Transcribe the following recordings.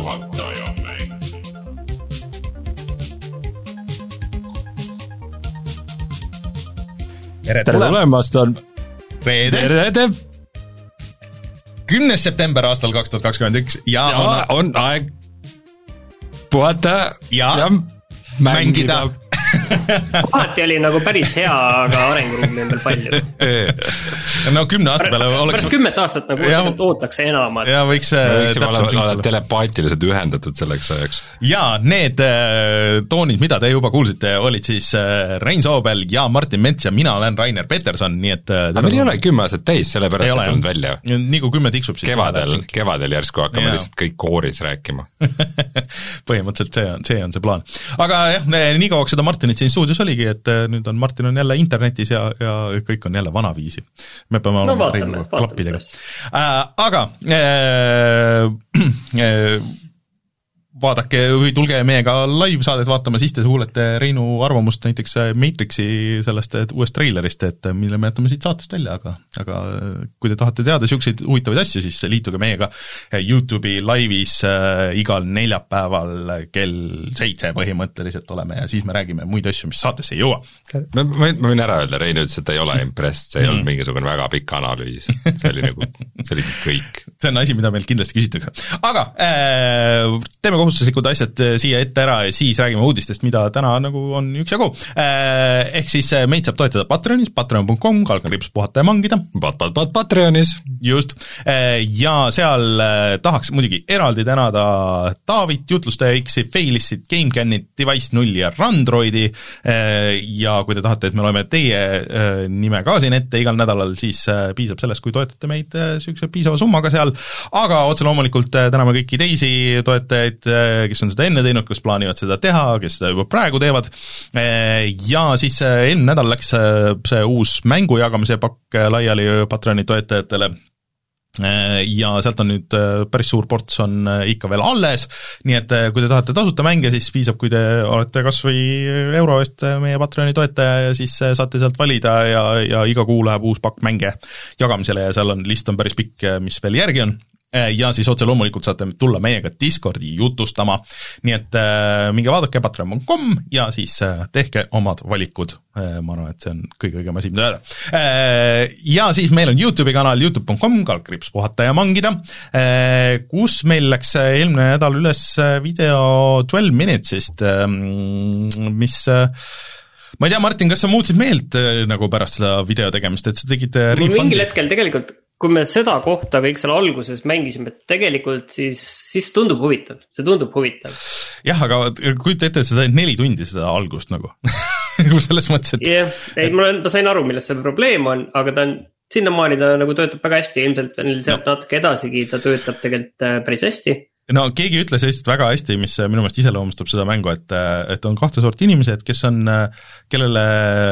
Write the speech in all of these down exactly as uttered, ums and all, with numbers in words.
puhataja mäng. tere tulemast, on reede, reede. kümnes september aastal kaks tuhat kakskümmend üks ja, ja on, on aeg puhata ja, ja mängida, mängida. Kohati oli nagu päris hea, aga arenguruumi on veel palju. No kümne aasta peale oleks... Pärast kümmet aastat nagu ja, ootaks enamat. Ja võiks... Võiksime olla telepaatiliselt ühendatud selleks ajaks. Ja need äh, toonid, mida te juba kuulsite, olid siis äh, Rein Soobel ja Martin Mets ja mina olen Rainer Peterson, nii et... Äh, aga meil ei ole kümme aastat täis, sellepärast et tulnud välja. Nii kui kümme tiksub siis... Kevadel, kevadel järsku hakkame ja. Lihtsalt kõik kooris rääkima. Põhimõtteliselt see on, see on see plaan. Aga jah, nii kauaks seda Martinit siin stuudios oligi, et nüüd on Martin on jälle internetis ja, ja kõik on jälle vanaviisi. Me peame no, olema vaatame, klappidega. Äh, aga äh, äh, vaadake või tulge meiega live-saadet vaatama, siis te kuulete Reinu arvamust näiteks Matrixi sellest uuest treilerist, et mille me jätame siit saatest välja, aga, aga kui te tahate teada siukseid huvitavaid asju, siis liituge meiega YouTube'i laivis äh, igal neljapäeval kell seitse põhimõtteliselt oleme ja siis me räägime muid asju, mis saatesse ei jõua. Ma, ma, ma võin ära öelda, Rein ütles, et ta ei ole impressed, see ei olnud mingisugune väga pikk analüüs, see oli nagu, see oli kõik. See on asi, mida meilt kindlasti küsitakse. Aga äh, teeme kohustuslikud asjad siia ette ära ja siis räägime uudistest, mida täna nagu on üksjagu. Ehk siis meid saab toetada Patreonis, patreon punkt com, kalkriips puhata ja mangida. Pat, pat, pat, Patreonis. Just. Ja seal tahaks muidugi eraldi tänada Taavit, Jutlustaja X-i, Failissit, GameCanit, Device null ja Randroidi. Ja kui te tahate, et me loeme teie nime ka siin ette igal nädalal, siis piisab sellest, kui toetate meid sükse piisava summaga seal. Aga otse loomulikult täname kõiki teisi toetajaid, kes on seda enne teinud, kes plaanivad seda teha, kes seda juba praegu teevad. Ja siis eelmine nädal läks see uus mängu jagamise pakk laiali Patreoni toetajatele. Ja sealt on nüüd päris suur ports on ikka veel alles, nii et kui te tahate tasuta mänge, siis piisab, kui te olete kas või euro eest meie Patreoni toetaja ja siis saate sealt valida ja, ja iga kuu läheb uus pakk mänge jagamisele ja seal on list on päris pikk, mis veel järgi on. Ja siis otse loomulikult saate tulla meiega Discordi jutustama, nii et äh, minge vaadake patreon punkt com ja siis äh, tehke omad valikud, äh, ma arvan, et see on kõige õigem asi, mida öelda. Äh, ja siis meil on YouTube'i kanal youtube punkt com, kalkriips puhata ja mangida, äh, kus meil läks eelmine nädal üles video twelve minutes'ist, äh, mis... Äh, ma ei tea, Martin, kas sa muutsid meelt äh, nagu pärast seda video tegemist, et sa tegid äh, refundi? Mingil hetkel tegelikult kui me seda kohta kõik seal alguses mängisime, tegelikult siis, siis tundub huvitav, see tundub huvitav. Jah, aga kujuta ette, sa said neli tundi seda algust nagu, selles mõttes, et... Yeah, ei, ma, ma sain aru, milles see probleem on, aga ta on, sinnamaani ta nagu töötab väga hästi, ilmselt veel sealt no. natuke edasigi, ta töötab tegelikult päris hästi. No keegi ütles Eestit väga hästi, mis minu meelest iseloomustab seda mängu, et, et on kahte sort inimesed, kes on, kellele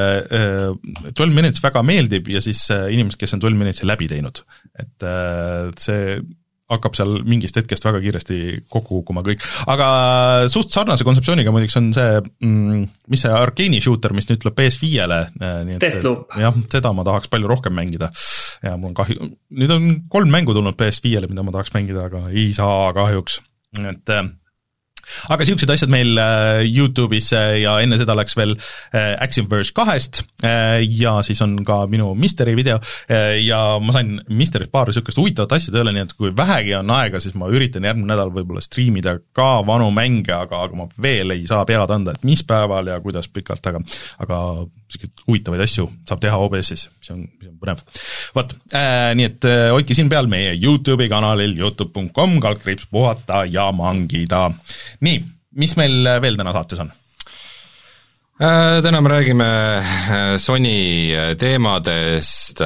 twelve minutes väga meeldib ja siis inimesed, kes on twelve minutes läbi teinud. Et see hakkab seal mingist hetkest väga kiiresti kokku kukkuma kõik. Aga suht sarnase kontseptsiooniga muiduks on see, mis see Arkeeni shooter, mis nüüd tuleb P S viiele. Deathloop. Jah, seda ma tahaks palju rohkem mängida. Ja mul on kahju, nüüd on kolm mängu tulnud P S viiele, mida ma tahaks mängida, aga ei saa kahjuks. Et... aga siuksed asjad meil YouTube'is ja enne seda läks veel Actionverse kahest ja siis on ka minu Mystery video ja ma sain Mystery's paar siukest huvitavat asja tööle, nii et kui vähegi on aega, siis ma üritan järgmine nädal võib-olla striimida ka vanu mänge, aga, aga ma veel ei saa pead anda, et mis päeval ja kuidas pikalt, aga, aga huvitavaid asju saab teha O B S-is, mis on, mis on põnev. Võt, äh, nii et äh, hoidke siin peal meie YouTube'i kanalil youtube punkt com, kalkriips puhata ja mangida. Nii, mis meil veel täna saates on? Täna me räägime Sony teemadest,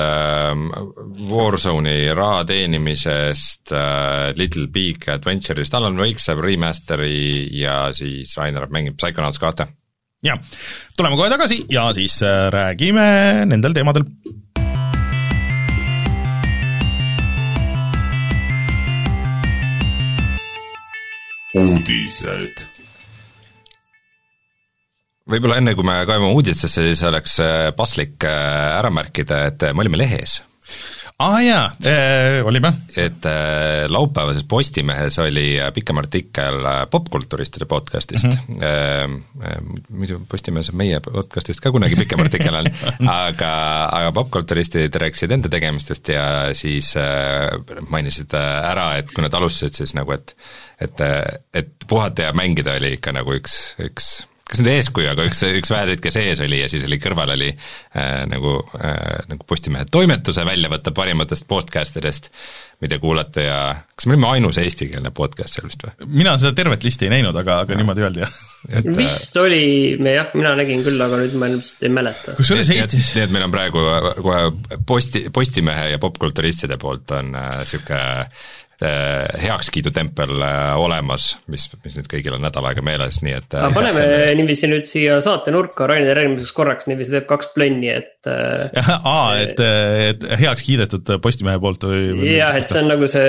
Warzone'i raha teenimisest, Little Big Adventure'ist, Alan Wake saab remasteri ja siis Rainer mängib Psychonauts kahte. Ja, tuleme kohe tagasi ja siis räägime nendel teemadel. Uudised. Võib-olla enne, kui me kaevame uudistesse, siis oleks paslik ära märkida, et me olime lehes. ah jaa, olime. Et äh, laupäevases Postimehes oli pikem artikkel popkulturistide podcastist mm. -hmm. äh, muidu Postimehes on meie podcastist ka kunagi pikem artikkel on, aga, aga popkulturistid rääkisid enda tegemistest ja siis äh, mainisid ära, et kui nad alustasid siis nagu, et et, et puhata ja mängida oli ikka nagu üks, üks kas nüüd eeskuju, aga üks, üks väheseid, kes ees oli ja siis oli kõrval oli äh, nagu, äh, nagu Postimehe toimetuse välja võtta parimatest podcastidest, mida kuulata ja kas me olime ainus eestikeelne podcast seal vist või? Mina seda tervet listi ei näinud, aga, aga ja. niimoodi öeldi jah. Et, vist oli, me jah, mina nägin küll, aga nüüd ma ilmselt ei mäleta. Kus oli see Eestis? Nii, et meil on praegu kohe posti, Postimehe ja popkulturistide poolt on äh, siuke heakskiidutempel olemas, mis, mis nüüd kõigil on nädal aega meeles, nii et aga paneme niiviisi nüüd siia saate nurka Rainer järgmiseks korraks, niiviisi teeb kaks plönni, et aa, et, et heaks kiidetud Postimehe poolt või, või jah, et see on nagu see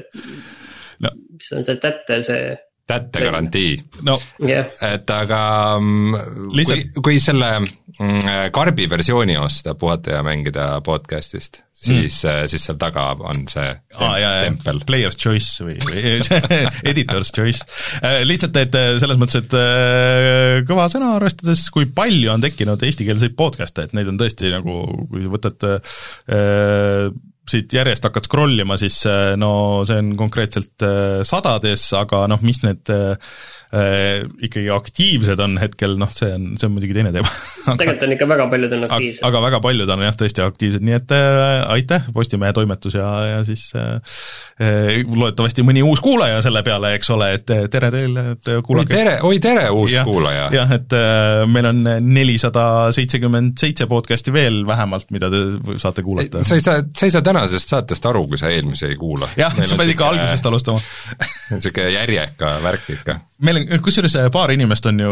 no. mis on see tätte, see tätte garantii no. yeah. et aga Lihtsalt... kui, kui selle karbi versiooni osta puhata ja mängida podcastist, siis mm., siis seal taga on see tem- ah, jah, tempel. Player's choice või, või editor's choice. Lihtsalt, et selles mõttes, et kõva sõna arvestades, kui palju on tekkinud eestikeelseid podcast'e, et neid on tõesti nagu, kui võtad äh, siit järjest hakkad scrollima, siis no see on konkreetselt sadades, aga noh, mis need äh, ikkagi aktiivsed on hetkel, noh see on, see on muidugi teine teema. tegelikult on ikka väga paljud on aktiivsed. aga väga paljud on jah tõesti aktiivsed, nii et äh, aitäh, Postimehe toimetus ja, ja siis äh, loodetavasti mõni uus kuulaja selle peale, eks ole, et tere teile, et kuulake. Oi tere, oi tere uus ja, kuulaja. jah, et äh, meil on nelisada seitsekümmend seitse podcasti veel vähemalt, mida te saate kuulata. Sa ei saa, sa ei saa tänasest saatest aru, kui sa eelmise ei kuula. jah, et sa pead ikka algusest alustama. Siuke järjeka värk ikka. Meil on, kusjuures paar inimest on ju,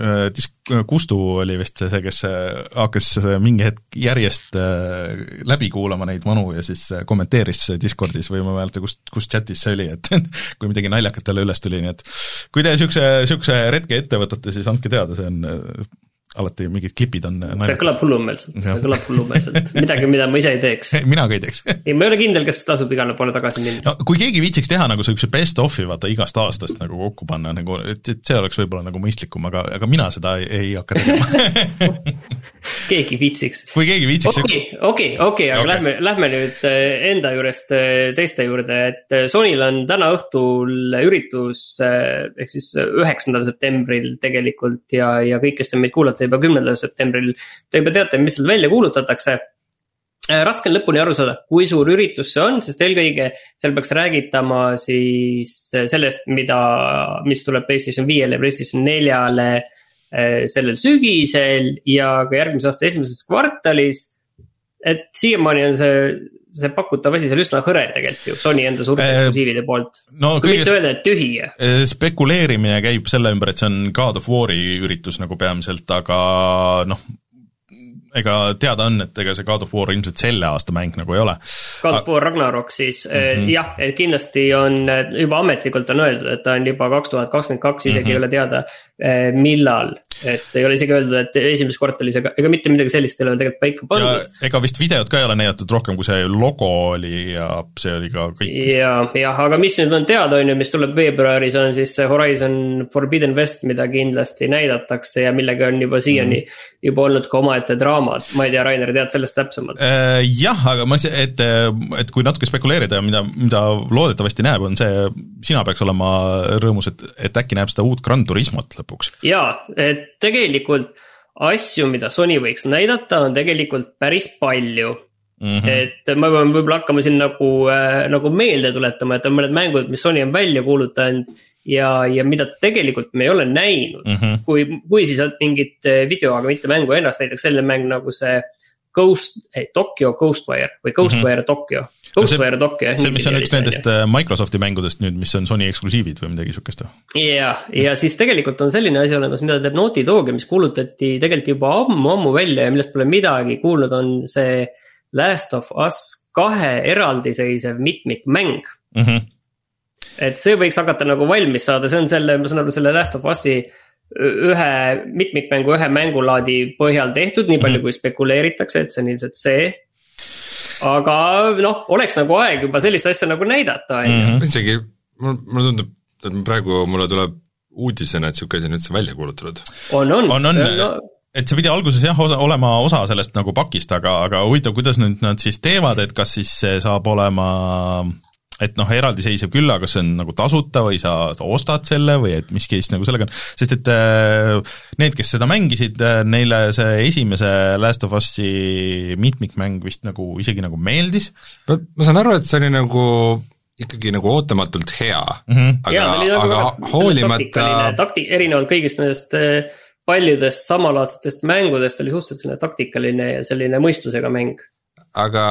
Kustu oli vist see, kes hakkas mingi hetk järjest läbi kuulama neid vanu ja siis kommenteeris Discordis või ma mäletan, kust, kust chatis see oli, et kui midagi naljakat talle üles tuli, nii et kui te siukse, siukse retke ette võtate, siis andke teada, see on alati mingid klipid on naljakat. See kõlab hullumeelselt, see kõlab hullumeelselt, midagi, mida ma ise ei teeks. mina ka ei teeks. ei, ma ei ole kindel, kas tasub igale poole tagasi minna. No, kui keegi viitsiks teha nagu siukse best of'i vaata igast aastast nagu kokku panna, nagu, et, et see oleks võib-olla nagu mõistlikum, aga, aga mina seda ei, ei hakka tegema. keegi viitsiks. kui keegi viitsiks. okei, okei, okei, aga okay. lähme, lähme nüüd enda juurest teiste juurde, et Sonyl on täna õhtul üritus, ehk siis üheksandal septembril tegelikult ja, ja kõik, kes te meid kuulate juba kümnendal septembril, te juba teate, mis seal välja kuulutatakse. Raske on lõpuni aru saada, kui suur üritus see on, sest eelkõige seal peaks räägitama siis sellest, mida, mis tuleb PlayStation viiele ja PlayStation neljale sellel sügisel ja ka järgmise aasta esimeses kvartalis. Et siiamaani on see, see pakutav asi seal üsna hõre tegelikult ju, Sony enda suurte eksklusiivide poolt. No, kui mitte öelda, et tühi. Spekuleerimine käib selle ümber, et see on God of War'i üritus nagu peamiselt, aga noh, ega teada on, et ega see God of War ilmselt selle aasta mäng nagu ei ole. God of War Ragnarok siis, mm-hmm. jah, et kindlasti on, juba ametlikult on öeldud, et ta on juba kaks tuhat kakskümmend kaks, isegi mm-hmm. ei ole teada millal, et ei ole isegi öeldud, et esimeses kvartalis, ega, ega mitte midagi sellist ei ole tegelikult paika pandud. Ega vist videot ka ei ole näidatud rohkem, kui see logo oli ja see oli ka kõik. Ja, jah, aga mis nüüd on teada, on ju, mis tuleb veebruaris, on siis Horizon Forbidden West, mida kindlasti näidatakse ja millega on juba siiani mm-hmm. juba olnud ka omaette draama. Ma ei tea, Rainer, tead sellest täpsemalt? Jah, aga ma ütlesin, et, et kui natuke spekuleerida, mida, mida loodetavasti näeb, on see, sina peaks olema rõõmus, et, et äkki näeb seda uut Gran Turismot lõpuks. Jaa, et tegelikult asju, mida Sony võiks näidata, on tegelikult päris palju. Mm-hmm. Et ma pean võib-olla hakkama siin nagu, nagu meelde tuletama, et on mõned mängud, mis Sony on välja kuulutanud ja, ja mida tegelikult me ei ole näinud. Mm-hmm. Kui, kui siis on mingit video, aga mitte mängu ennast, näiteks selline mäng nagu see Ghost, ei, Tokyo Ghostwire või Ghostwire mm-hmm. Tokyo. Ghostwire Tokyo. See, mis on üks nendest Microsofti mängudest nüüd, mis on Sony eksklusiivid või midagi sukest. Ja, ja siis tegelikult on selline asi olemas, mida teeb Naughty Dog, mis kuulutati tegelikult juba ammu-ammu välja ja millest pole midagi kuulnud, on see Last of Us kahe eraldiseisev mitmikmäng. Mm-hmm. Et see võiks hakata nagu valmis saada, see on selle, ma saan aru, selle Last of Us'i ühe mitmikmängu, ühe mängulaadi põhjal tehtud, nii palju mm-hmm. kui spekuleeritakse, et see on ilmselt see. aga noh, oleks nagu aeg juba sellist asja nagu näidata mm. -hmm. isegi mulle tundub, et praegu mulle tuleb uudisena, et siuke asi on üldse välja kuulutatud. on, on, on, on. No... et see pidi alguses jah, osa, olema osa sellest nagu pakist, aga, aga huvitav, kuidas nüüd nad siis teevad, et kas siis see saab olema et noh, eraldiseisev küll, aga see on nagu tasuta või sa ostad selle või et mis case nagu sellega on, sest et need, kes seda mängisid, neile see esimese Last of Us'i mitmikmäng vist nagu isegi nagu meeldis. ma saan aru, et see oli nagu ikkagi nagu ootamatult hea mm, -hmm. aga, ja, aga, aga hoolimata takti, erinevalt kõigist nendest paljudest samalaadsetest mängudest oli suhteliselt selline taktikaline ja selline mõistusega mäng. Aga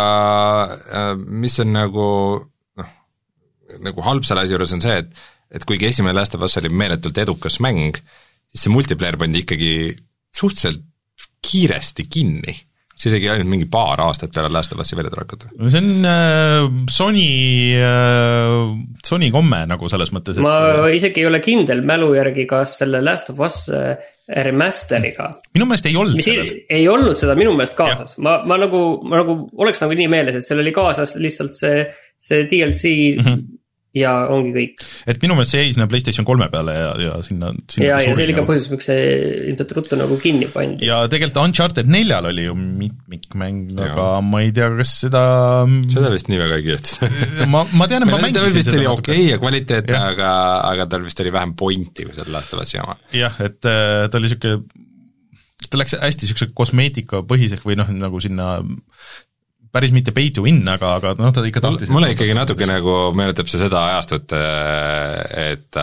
mis on nagu noh, nagu halb selle asja juures on see, et, et kuigi esimene Last of Us oli meeletult edukas mäng, siis see multiplayer pandi ikkagi suhteliselt kiiresti kinni. See isegi ainult mingi paar aastat peale Last of Us'i välja tulekut. See on äh, Sony äh, Sony komme nagu selles mõttes, et ma isegi ei ole kindel mälu järgi, kas selle Last of Us remasteriga minu meelest ei olnud mis ei, ei olnud seda minu meelest kaasas. Ma, ma nagu, ma nagu oleks nagu nii meeles, et seal oli kaasas lihtsalt see, see D L C mm -hmm. ja ongi kõik. Et minu meelest see jäi sinna PlayStation kolme peale ja, ja sinna, sinna ja, ja see oli ka põhjus, miks see ilmselt ruttu nagu kinni pandi. Ja tegelikult Uncharted neljal oli ju mitmikmäng, aga ma ei tea, kas seda seda vist nii väga ei kirjutatud. ma, ma tean, et ma mängisin seda. Vist oli okei okay ja kvaliteetne, aga, aga tal vist oli vähem pointi kui selle Last of Us'i oma. Jah, et ta oli siuke, ta läks hästi siukse kosmeetika põhiseks või noh, nagu sinna päris mitte pay to win, aga, aga noh, ta ikka tahtis. Mulle ikkagi natuke nagu meenutab see seda ajastut, et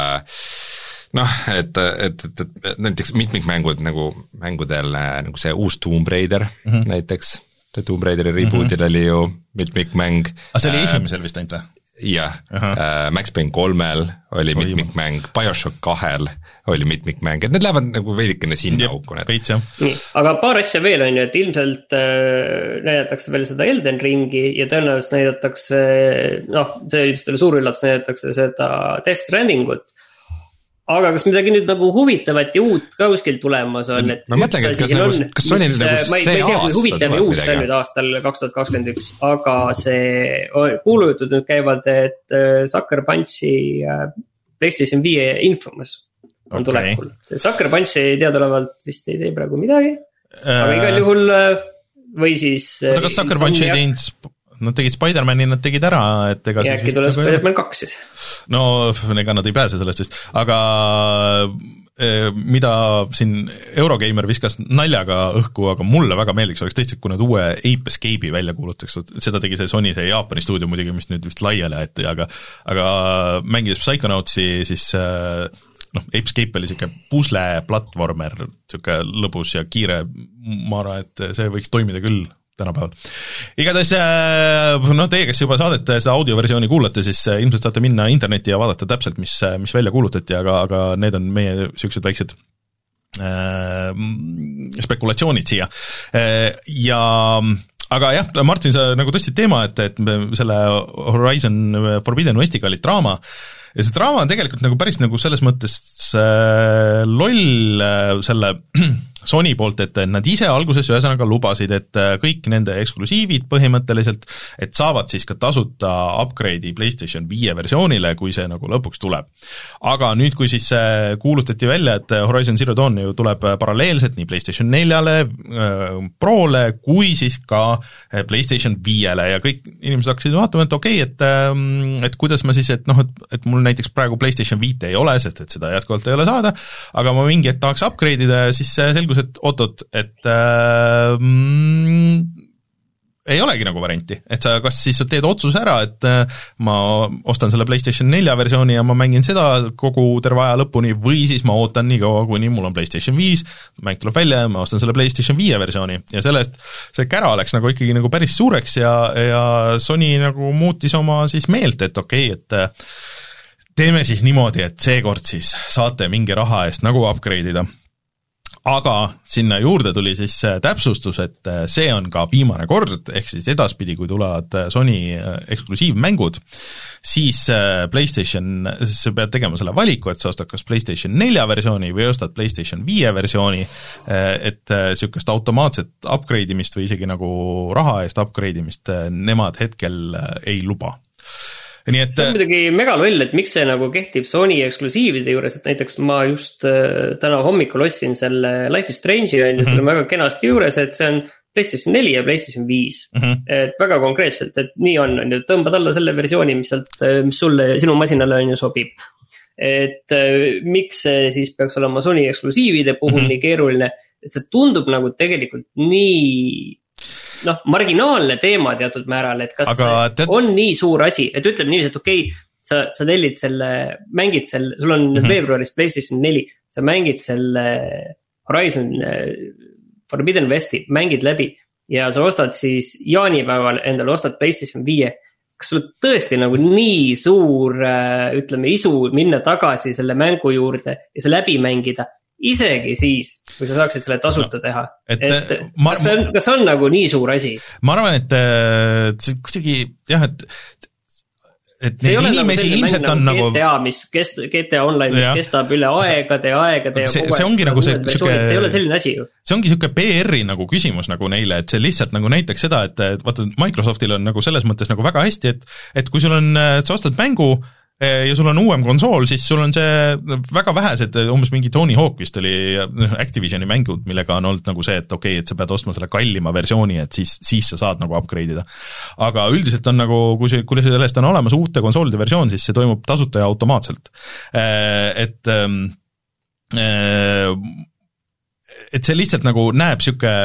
noh, et, et, et, et näiteks mitmikmängud nagu mängudel nagu see uus Tomb Raider mm -hmm. näiteks, Tomb Raideri rebootil mm -hmm. oli ju mitmikmäng. aga see oli esimesel vist ainult või? jah, uh, Max Payne kolmel oli mitmikmäng, BioShock kahel oli mitmikmäng, et need lähevad nagu veidikene sinna auku. Nii, aga paar asja veel on ju, et ilmselt äh, näidatakse veel seda Elden Ringi ja tõenäoliselt näidatakse, noh, see ilmselt oli suur üllatus, näidatakse seda Death Strandingut. Aga kas midagi nüüd nagu huvitavat ja uut ka kuskil tulemas on? Et ma mõtlengi, et kas, nagu, on, kas Sonil mis, nagu see ma ei, see tea, aasta huvitav ja uus see nüüd aastal kaks tuhat kakskümmend üks, aga see kuulujutud nüüd käivad, et Sucker Punchi PlayStation viie Infamous on okay. tulekul. See Sucker Punchi teadolevalt vist ei tee praegu midagi, aga äh... igal juhul või siis oota, kas Sucker Punchi ei teinud nad tegid Spider-Mani, nad tegid ära, et ega ja äkki tuleb nagu Spider-Man kaks siis. No, ega nad ei pääse sellest vist, aga mida siin Eurogeimer viskas naljaga õhku, aga mulle väga meeldiks, oleks tõesti, kui nad uue Ape Escape'i välja kuulutaks, seda tegi see Sony, see Jaapani stuudio muidugi, mis nüüd vist laiali aeti, aga aga mängides Psychonautsi, siis noh, Ape Escape oli siuke pusle platvormer, siuke lõbus ja kiire, ma arvan, et see võiks toimida küll tänapäeval. Igatahes, noh, teie, kes juba saadet seda audioversiooni kuulate, siis ilmselt saate minna internetti ja vaadata täpselt, mis, mis välja kuulutati, aga, aga need on meie siuksed väiksed äh, spekulatsioonid siia. Ja aga jah, Martin, sa nagu tõstsid teema, et, et selle Horizon Forbidden Westiga oli draama ja see draama on tegelikult nagu päris nagu selles mõttes äh, loll äh, selle Sony poolt, et nad ise alguses ühesõnaga lubasid, et kõik nende eksklusiivid põhimõtteliselt, et saavad siis ka tasuta upgrade'i PlayStation viie versioonile, kui see nagu lõpuks tuleb. Aga nüüd, kui siis kuulutati välja, et Horizon Zero Dawn ju tuleb paralleelselt nii PlayStation neljale, Prole, kui siis ka PlayStation viiele ja kõik inimesed hakkasid vaatama, et okei okay,, et et kuidas ma siis, et noh, et, et mul näiteks praegu PlayStation viite ei ole, sest et seda jätkuvalt ei ole saada, aga ma mingi, et tahaks upgrade'ida ja siis selgus, et oot-oot, et äh, mm, ei olegi nagu varianti, et sa kas siis teed otsuse ära, et äh, ma ostan selle PlayStation nelja versiooni ja ma mängin seda kogu terve aja lõpuni või siis ma ootan nii kaua, kuni mul on PlayStation viis, mäng tuleb välja ja ma ostan selle PlayStation viie versiooni ja sellest see kära läks nagu ikkagi nagu päris suureks ja, ja Sony nagu muutis oma siis meelt, et okei okay,, et teeme siis niimoodi, et seekord siis saate mingi raha eest nagu upgrade'ida. aga sinna juurde tuli siis täpsustus, et see on ka viimane kord, ehk siis edaspidi, kui tulevad Sony eksklusiivmängud, siis PlayStation, sa pead tegema selle valiku, et sa ostad kas PlayStation nelja versiooni või ostad PlayStation viie versiooni, et niisugust automaatset upgrade imist või isegi nagu raha eest upgrade imist nemad hetkel ei luba. Nii et, see on muidugi mega loll, et miks see nagu kehtib Sony eksklusiivide juures, et näiteks ma just äh, täna hommikul ostsin selle Life is Strange'i on ju, mm-hmm. selle väga kenasti juures, et see on PlayStation neli ja PlayStation viis, mm-hmm. et väga konkreetselt, et nii on, on ju, tõmbad alla selle versiooni, mis, sealt, mis sulle, sinu masinale on ju sobib. Et äh, miks see siis peaks olema Sony eksklusiivide puhul mm-hmm. nii keeruline, et see tundub nagu tegelikult nii noh, marginaalne teema teatud määral, et kas tead... on nii suur asi, et ütleme niiviisi, et okei, okay, sa, sa tellid selle, mängid selle, sul on mm-hmm. veebruaris PlayStation neli, sa mängid selle Horizon Forbidden Westi, mängid läbi ja sa ostad siis jaanipäeval endale ostad PlayStation viie. Kas sul tõesti nagu nii suur, ütleme, isu minna tagasi selle mängu juurde ja see läbi mängida, isegi siis, kui sa saaksid selle tasuta teha. Et, et ma, kas, see on, kas on nagu nii suur asi? Ma arvan, et, et see kuidagi, jah, et et see neid inimesi nagu ilmselt on nagu G T A, mis kest, G T A Online, mis ja. kestab üle aegade ja aegade ja see, see ongi nagu see, süke, see ei ole selline asi ju. See ongi siuke P R-i nagu küsimus nagu neile, et see lihtsalt nagu näitaks seda, et, et vaata, Microsoftil on nagu selles mõttes nagu väga hästi, et et kui sul on, sa ostad mängu ja sul on uuem konsool, siis sul on see väga vähesed, umbes mingi Tony Hawk vist oli Activisioni mängud, millega on olnud nagu see, et okei, okay, et sa pead ostma selle kallima versiooni, et siis, siis sa saad nagu upgrade'ida. Aga üldiselt on nagu, kui see, kui sellest on olemas uute konsoolide versioon, siis see toimub tasuta ja automaatselt. Et et see lihtsalt nagu näeb siuke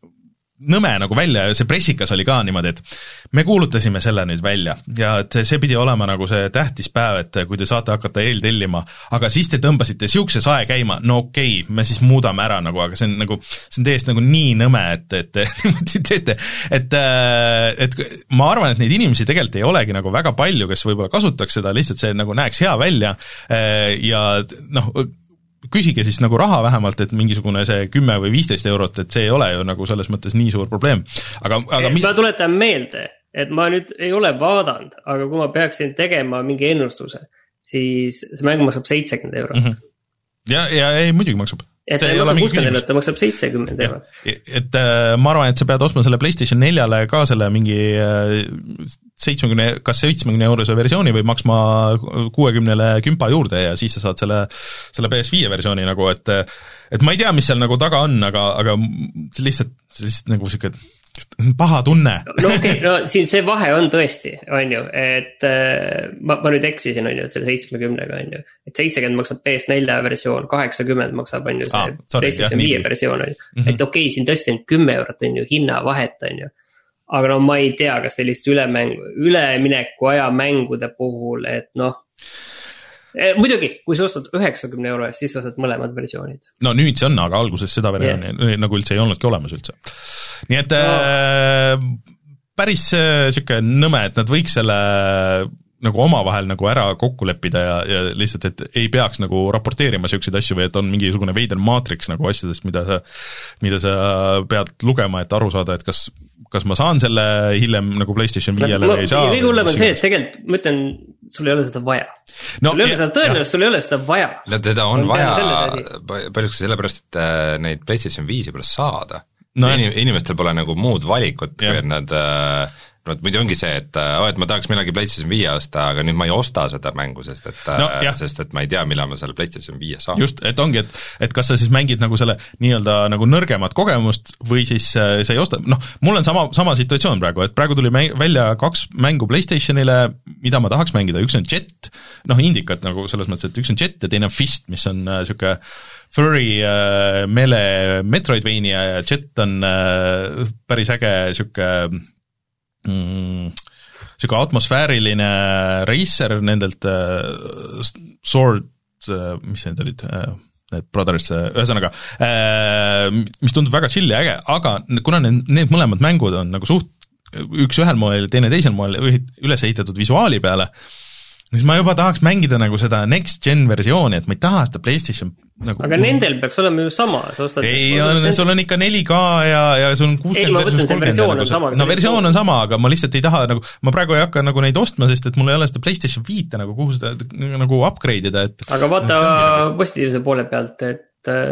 nõme nagu välja ja see pressikas oli ka niimoodi, et me kuulutasime selle nüüd välja ja et see pidi olema nagu see tähtis päev, et kui te saate hakata eeltellima, aga siis te tõmbasite siukse sae käima, no okei, okay, me siis muudame ära nagu, aga see on nagu, see on täiesti nagu nii nõme, et, et niimoodi teete, et, et ma arvan, et neid inimesi tegelikult ei olegi nagu väga palju, kes võib-olla kasutaks seda, lihtsalt see nagu näeks hea välja ja noh, küsige siis nagu raha vähemalt, et mingisugune see kümme või viisteist eurot, et see ei ole ju nagu selles mõttes nii suur probleem. Aga, aga ma tuletan meelde, et ma nüüd ei ole vaadanud, aga kui ma peaksin tegema mingi ennustuse, siis see mäng maksab seitsekümmend eurot. Mm-hmm. Ja, ja ei, muidugi maksab. Et ta maksab kuuskümmend eurot, ta maksab seitsekümmend eurot. Et ma arvan, et sa pead ostma selle PlayStation neljale ka selle mingi seitsmekümne, kas seitsmekümne eurose versiooni või maksma kuuekümnele kümpa juurde ja siis sa saad selle, selle P S viie versiooni nagu, et et ma ei tea, mis seal nagu taga on, aga, aga see lihtsalt, see lihtsalt nagu siuke paha tunne. No okei, okay, no siin see vahe on tõesti, on ju, et ma, ma nüüd eksisin, on ju, et selle seitsmekümnega on ju, et seitsekümmend maksab P S neljä versioon, kaheksakümmend maksab, on ju, see ah, sorry, PlayStation viie versioon, on ju, mm-hmm. et okei okay,, siin tõesti on kümme eurot, on ju, hinna vahet, on ju, aga no ma ei tea, kas sellist ülemängu, ülemineku aja mängude puhul, et noh, muidugi, kui sa ostad üheksakümne euro eest, siis sa saad mõlemad versioonid. No nüüd see on, aga alguses seda versiooni yeah. nagu üldse ei olnudki olemas üldse. Nii et no. äh, päris siuke nõme, et nad võiks selle nagu omavahel nagu ära kokku leppida ja, ja lihtsalt, et ei peaks nagu raporteerima siukseid asju või et on mingisugune veider maatriks nagu asjadest, mida sa, mida sa pead lugema, et aru saada, et kas, kas ma saan selle hiljem nagu PlayStation viiele või ei saa. Kõige hullem on see, et tegelikult ma ütlen, sul ei ole seda vaja. No, sul ei ole seda tõenäoliselt, sul ei ole seda vaja. No teda on, on vaja paljuks sellepärast, et neid PlayStation viisi pole saada. No, Inim, inimestel pole nagu muud valikut, kui et nad no, muidu ongi see, et, oh, et ma tahaks millegi PlayStation viie osta, aga nüüd ma ei osta seda mängu, sest et, no, sest et ma ei tea, millal ma selle PlayStation viie saan. Just, et ongi, et, et kas sa siis mängid nagu selle nii-öelda nagu nõrgemat kogemust või siis sa ei osta, noh, mul on sama, sama situatsioon praegu, et praegu tuli mäng, välja kaks mängu PlayStationile, mida ma tahaks mängida, üks on Jet, noh, indikat nagu selles mõttes, et üks on Jet ja teine on Fist, mis on äh, siuke furry äh, melee Metroidvania ja Jet on äh, päris äge siuke Mm, siuke atmosfääriline racer nendelt äh, Sword äh,, mis need olid äh, need Brothers, äh, ühesõnaga äh, mis tundub väga chill ja äge, aga kuna need, need mõlemad mängud on nagu suht üks ühel moel, teine teisel moel üles ehitatud visuaali peale, siis ma juba tahaks mängida nagu seda next gen versiooni, et ma ei taha seda PlayStation nagu... aga nendel peaks olema ju sama, sa ostad ei, on, sul on ikka neli K ja, ja sul on kuuskümmend versus kolmkümmend nagu, no versioon on sama, aga ma lihtsalt ei taha nagu, ma praegu ei hakka nagu neid ostma, sest et mul ei ole seda PlayStation viite nagu, kuhu seda nagu upgrade ida, et aga vaata positiivse poole pealt, et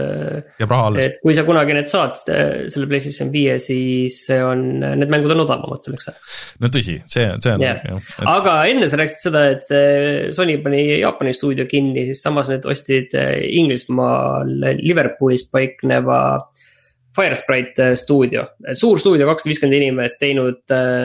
et kui sa kunagi need saad selle PlayStation viie, siis on, need mängud on odavamad selleks ajaks. No tõsi, see, see on yeah. jah, et... Aga enne sa rääkisid seda, et Sony pani Jaapani stuudio kinni, siis samas need ostid Inglismaal Liverpoolis paikneva Firesprite stuudio, suur stuudio, kakssada viiskümmend inimest teinud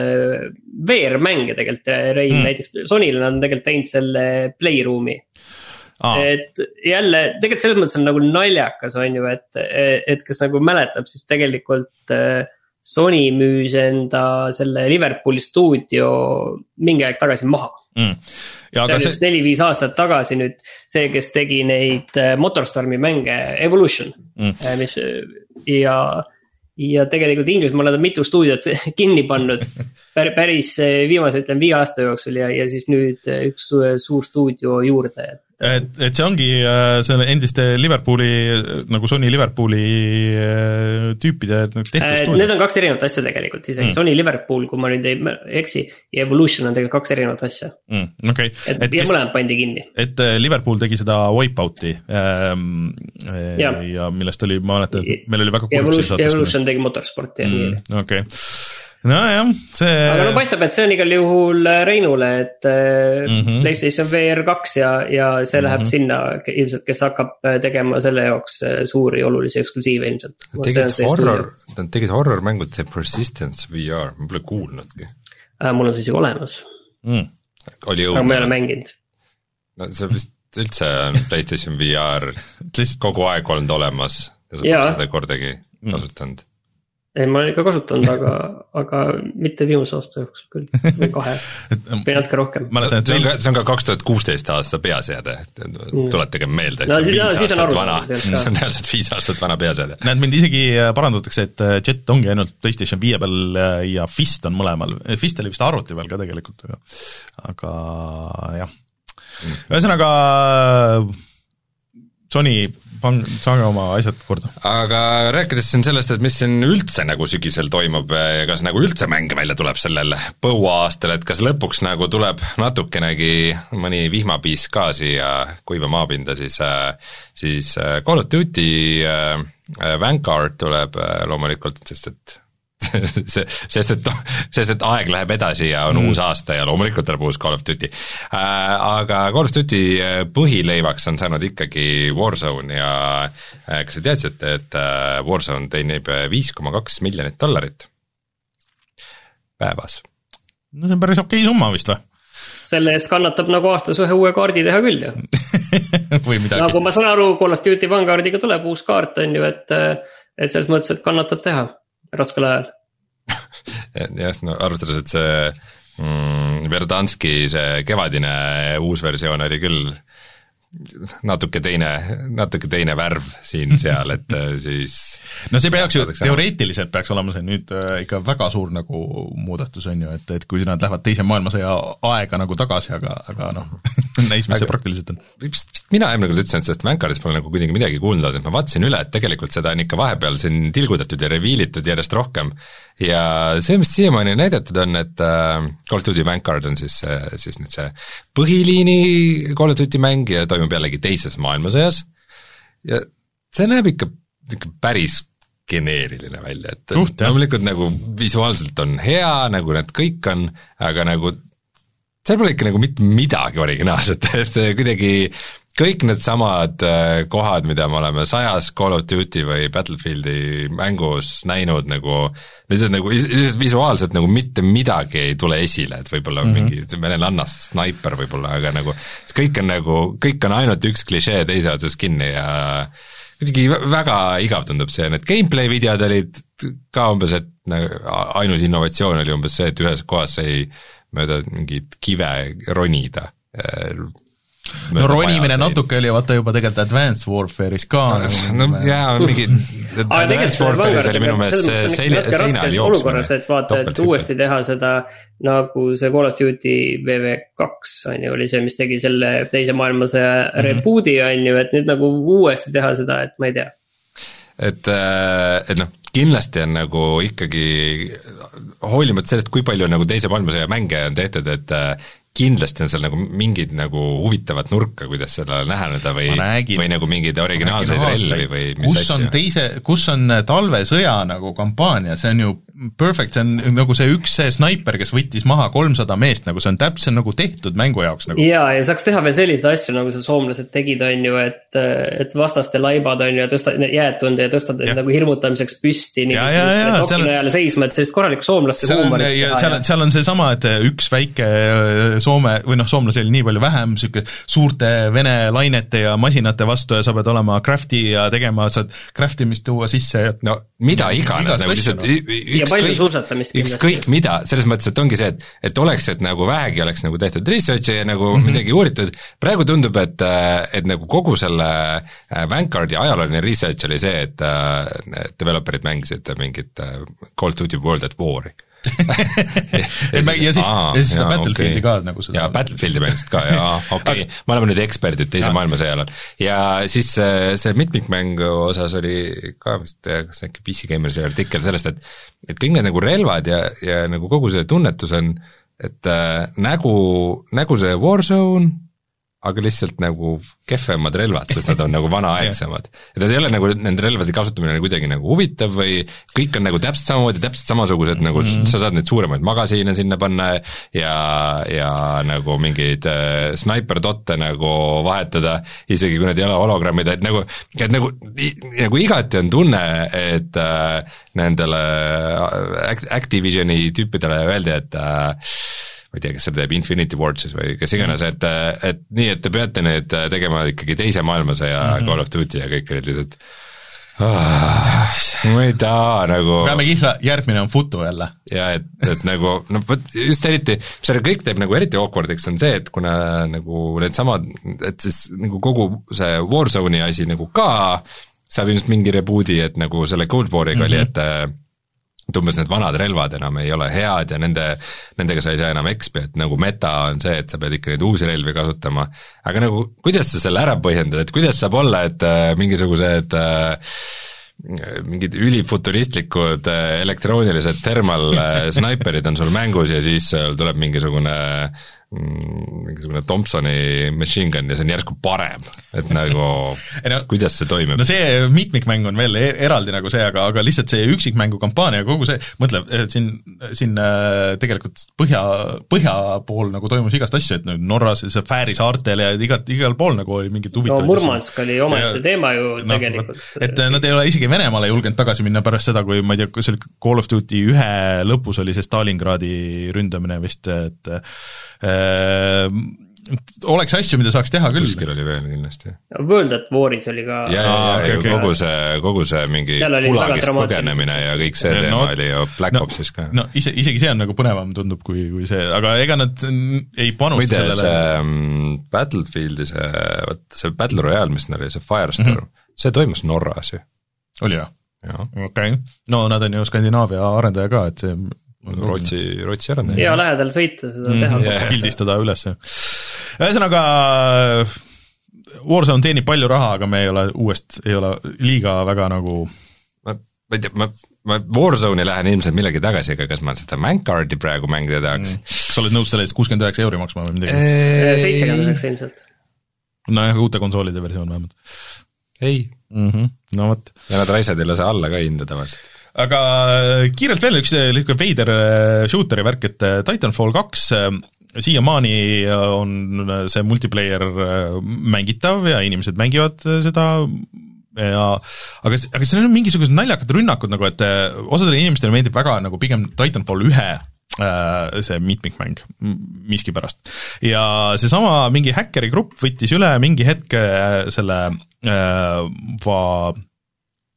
V R-mänge tegelikult, Rein mm. näiteks Sonyl on tegelikult teinud selle Playroom'i. Ah. Et jälle, tegelikult selles mõttes on nagu naljakas on ju, et, et kes nagu mäletab, siis tegelikult Sony müüs enda selle Liverpooli stuudio mingi aeg tagasi maha. Mm. Ja see oli see... neli-viis aastat tagasi nüüd see, kes tegi neid Motorstormi mänge Evolution, mm. mis, ja, ja tegelikult Inglismaal on mitu stuudiot kinni pannud päris viimase ütlen viie aasta jooksul ja, ja siis nüüd üks suur stuudio juurde, et et, et see ongi selle endiste Liverpooli, nagu Sony Liverpooli tüüpide tehtud stuudio. Need on kaks erinevat asja tegelikult, isegi mm. Sony Liverpool, kui ma nüüd ei eksi, ja Evolution on tegelikult kaks erinevat asja. Mm, okay. et, et ja mõlemad pandi kinni. Et Liverpool tegi seda Wipeouti ähm, ja. ja millest oli, ma mäletan, meil oli väga Evolution, Evolution tegi Motorsporti ja mm, nii. Okay. No jah, see... Aga no paistab, et see on igal juhul Reinule, et mm-hmm. PlayStation V R kaks ja, ja see läheb mm-hmm. sinna ilmselt, kes hakkab tegema selle jaoks suuri olulisi eksklusiive ilmselt. Tegid horror, tegid horror mängud The Persistence V R, ma pole kuulnudki. Äh, mul on see isegi olemas. Mm. Oli õudne. Aga ma ei ole mänginud. No see vist üldse on PlayStation V R kogu aeg olnud olemas ja sa pole seda kordagi kasutanud. Ei, ma olen ikka kasutanud, aga, aga mitte viimase aasta jooksul küll, või kahe, või natuke rohkem. Mäletan, see on ka, see on ka kaks tuhat kuusteist aasta peaseade, tuletage meelde, et no, see on viis aastat aru, vana, see on reaalselt viis aastat vana peaseade. Näed, mind isegi parandatakse, et Jet ongi ainult PlayStation viie peal ja Fist on mõlemal, Fist oli vist arvuti veel ka tegelikult, aga, aga jah. Ühesõnaga Sony, saage oma asjad korda. Aga rääkides siin sellest, et mis siin üldse nagu sügisel toimub ja kas nagu üldse mänge välja tuleb sellel põuaastal, et kas lõpuks nagu tuleb natukenegi mõni vihmapiis ka siia kuiva maapinda, siis, siis Call of Duty Vanguard tuleb loomulikult, sest et see, sest, et, sest et aeg läheb edasi ja on mm. uus aasta ja loomulikult tuleb uus Call of Duty. Äh, aga Call of Duty põhileivaks on saanud ikkagi Warzone ja äh, kas te teadsite, et äh, Warzone teenib viis koma kaks miljonit dollarit päevas? No see on päris okei summa vist või? Selle eest kannatab nagu aastas ühe uue kaardi teha küll ju. Või midagi. Nagu ma saan aru, Call of Duty Vanguardiga tuleb uus kaart on ju, et, et selles mõttes, et kannatab teha raskel ajal. jah, no arvestades, et see mm, Verdanski see kevadine uus versioon oli küll natuke teine, natuke teine värv siin-seal, et siis no see peaks ju, teoreetiliselt peaks olema see nüüd ikka väga suur nagu muudatus on ju, et, et kui nad lähevad teise maailmasõja aega nagu tagasi, aga, aga noh, näis, mis aga, see praktiliselt on. Mina enne kui ütlesin, et sellest Vanguardist pole nagu kuidagi midagi kuulnud, et ma vaatasin üle, et tegelikult seda on ikka vahepeal siin tilgudatud ja reviilitud järjest rohkem ja see, mis siiamaani näidatud on, et äh, Call of Duty Vanguard on siis, siis nüüd see põhiliini Call of Duty mäng ja toimub jällegi teises maailmasõjas ja see näeb ikka, ikka päris geneeriline välja, et loomulikult nagu visuaalselt on hea, nagu need kõik on, aga nagu seal pole ikka nagu mitte midagi originaalset, et kuidagi kõik need samad kohad, mida me oleme sajas Call of Duty või Battlefieldi mängus näinud nagu, lihtsalt nagu visuaalselt nagu mitte midagi ei tule esile, et võib-olla mm-hmm. mingi venelannast snaiper võib-olla, aga nagu kõik on nagu, kõik on ainult üks klišee teise otsas kinni ja kuidagi väga igav tundub see, need gameplay videod olid ka umbes, et nagu ainus innovatsioon oli umbes see, et ühes kohas sai mööda mingit kive ronida. No ronimine natuke oli, vaata juba tegelikult Advanced Warfare'is ka. No jaa, mingi aga tegelikult Vanguard on natuke raskes olukorras, et vaata, et uuesti teha seda nagu see Call of Duty V V kaks on ju, oli see, mis tegi selle teise maailmasõja mm-hmm. reboot'i on ju, et nüüd nagu uuesti teha seda, et ma ei tea. Et, et noh, kindlasti on nagu ikkagi hoolimata sellest, kui palju nagu teise maailmasõja mänge on tehtud, et kindlasti on seal nagu mingid nagu huvitavat nurka, kuidas seda läheneda või, või nagu mingeid originaalseid relvi või mis kus asja. On teise, kus on talvesõja nagu kampaania, see on ju perfect, see on nagu see üks see snaiper, kes võttis maha kolmsada meest, nagu see on täpselt nagu tehtud mängu jaoks nagu. Jaa, ja saaks teha veel selliseid asju, nagu see soomlased tegid, on ju, et, et vastaste laibad on ju, tõsta, jäätund ja tõstad ja. Nagu hirmutamiseks püsti nii dokina ajale seisma, et sellist korralikku soomlaste huumorit teha. Seal, seal on see sama, et üks väike Soome, või noh, soomlasi oli nii palju vähem, siuke suurte vene lainete ja masinate vastu ja sa pead olema crafty ja tegema, saad craftimist tuua sisse ja no mida iganes, nagu lihtsalt ükskõik, ükskõik mida, selles mõttes, et ongi see, et, et oleks, et nagu vähegi oleks nagu tehtud research'i ja nagu mm-hmm. midagi uuritud, praegu tundub, et, et nagu kogu selle Vanguardi ajalooline research oli see, et developerid mängisid mingit Call of Duty World at War'i ja siis, Aa, ja siis seda Battlefieldi okay. ka nagu seda. Ja Battlefieldi mängisid ka, jaa, okei okay. me oleme nüüd eksperdid teise maailmasõjalal. Ja siis see, see mitmikmängu osas oli ka vist, kas äkki P C Gamersi artikkel sellest, et, et kõik need nagu relvad ja, ja nagu kogu see tunnetus on, et äh, nägu, nägu see Warzone, aga lihtsalt nagu kehvemad relvad, sest nad on nagu vanaaegsemad. Et nad ei ole nagu nende relvade kasutamine kuidagi nagu huvitav või kõik on nagu täpselt samamoodi, täpselt samasugused, nagu mm-hmm. sa saad neid suuremaid magasiine sinna panna ja, ja nagu mingeid äh, snaiperdotte nagu vahetada, isegi kui need ei ole hologrammid, et nagu, et nagu, nagu igati on tunne, et äh, nendele Activisioni tüüpidele öeldi, et äh, ma ei tea, kes seda teeb, Infinity Ward siis või kes iganes, et, et nii, et te peate need tegema ikkagi teise maailmasõja mm-hmm. Call of Duty ja kõik olid lihtsalt ah, ma ei taha nagu peame kihla, järgmine on Futu jälle. Ja et, et nagu, no just eriti, mis see kõik teeb nagu eriti awkwardiks on see, et kuna nagu need samad, et siis nagu kogu see Warzone'i asi nagu ka saab ilmselt mingi reboot'i, et nagu selle Cold War'iga mm-hmm. oli, et et umbes need vanad relvad enam ei ole head ja nende, nendega sa ei saa enam X P, et nagu meta on see, et sa pead ikka neid uusi relvi kasutama, aga nagu kuidas sa selle ära põhjendad, et kuidas saab olla, et äh, mingisugused äh, mingid ülifuturistlikud äh, elektroonilised thermal äh, snaiperid on sul mängus ja siis tuleb mingisugune mingisugune Thompsoni machine gun ja see on järsku parem, et nagu no, kuidas see toimib? No see mitmikmäng on veel eraldi nagu see, aga, aga lihtsalt see üksikmängu kampaania ja kogu see, mõtle, siin, siin tegelikult põhja, põhja pool nagu toimus igast asju, et Norras, see Fääri saartel ja igat, igal pool nagu oli mingid huvitav no Murmansk oli omaette teema ju no, tegelikult. Et nad ei ole isegi Venemaale julgenud tagasi minna pärast seda, kui ma ei tea, see oli Call of Duty ühe lõpus oli see Stalingradi ründamine vist, et Äh, oleks asju, mida saaks teha küll. Kuskil oli veel kindlasti. World at War'is oli ka ja, ja, ja, okay, okay. kogu see, kogu see mingi kulagist põgenemine ja kõik see teema no, oli ju Black no, Opsis ka. No ise, isegi see on nagu põnevam tundub kui, kui see, aga ega nad ei panusta Muide, sellele see um, Battlefieldi see, see Battle Royale, mis oli see Firestorm mm-hmm. see toimus Norras ju. Oli jah? Okei, okay. No nad on ju Skandinaavia arendaja ka, et see Rootsi, Rootsi arendaja. Ja lähedal sõita seda mm, teha. Yeah. Pildistada üles. Ühesõnaga, Warzone teenib palju raha, aga me ei ole uuest, ei ole liiga väga nagu ma, ma ei tea, ma, ma Warzone'i lähen ilmselt millegi tagasi, aga kas ma seda Vanguardi praegu mängida tahaks? Mm. Kas sa oled nõus selle eest kuuskümmend üheksa euri maksma või midagi? seitsekümmend üheksa ilmselt. No jah, uute konsoolide versioon vähemalt. Ei. Mm-hmm. No võt. Ja nad raisad ei lase alla ka hinda tavaliselt. Aga kiirelt veel üks veider shooteri värk, et Titanfall kaks siiamaani on see multiplayer mängitav ja inimesed mängivad seda ja aga, aga seal on mingisugused naljakad rünnakud nagu, et osadele inimestele meeldib väga nagu pigem Titanfall ühe see mitmikmäng miski pärast. Ja seesama mingi häkkeri grupp võttis üle mingi hetke selle äh, va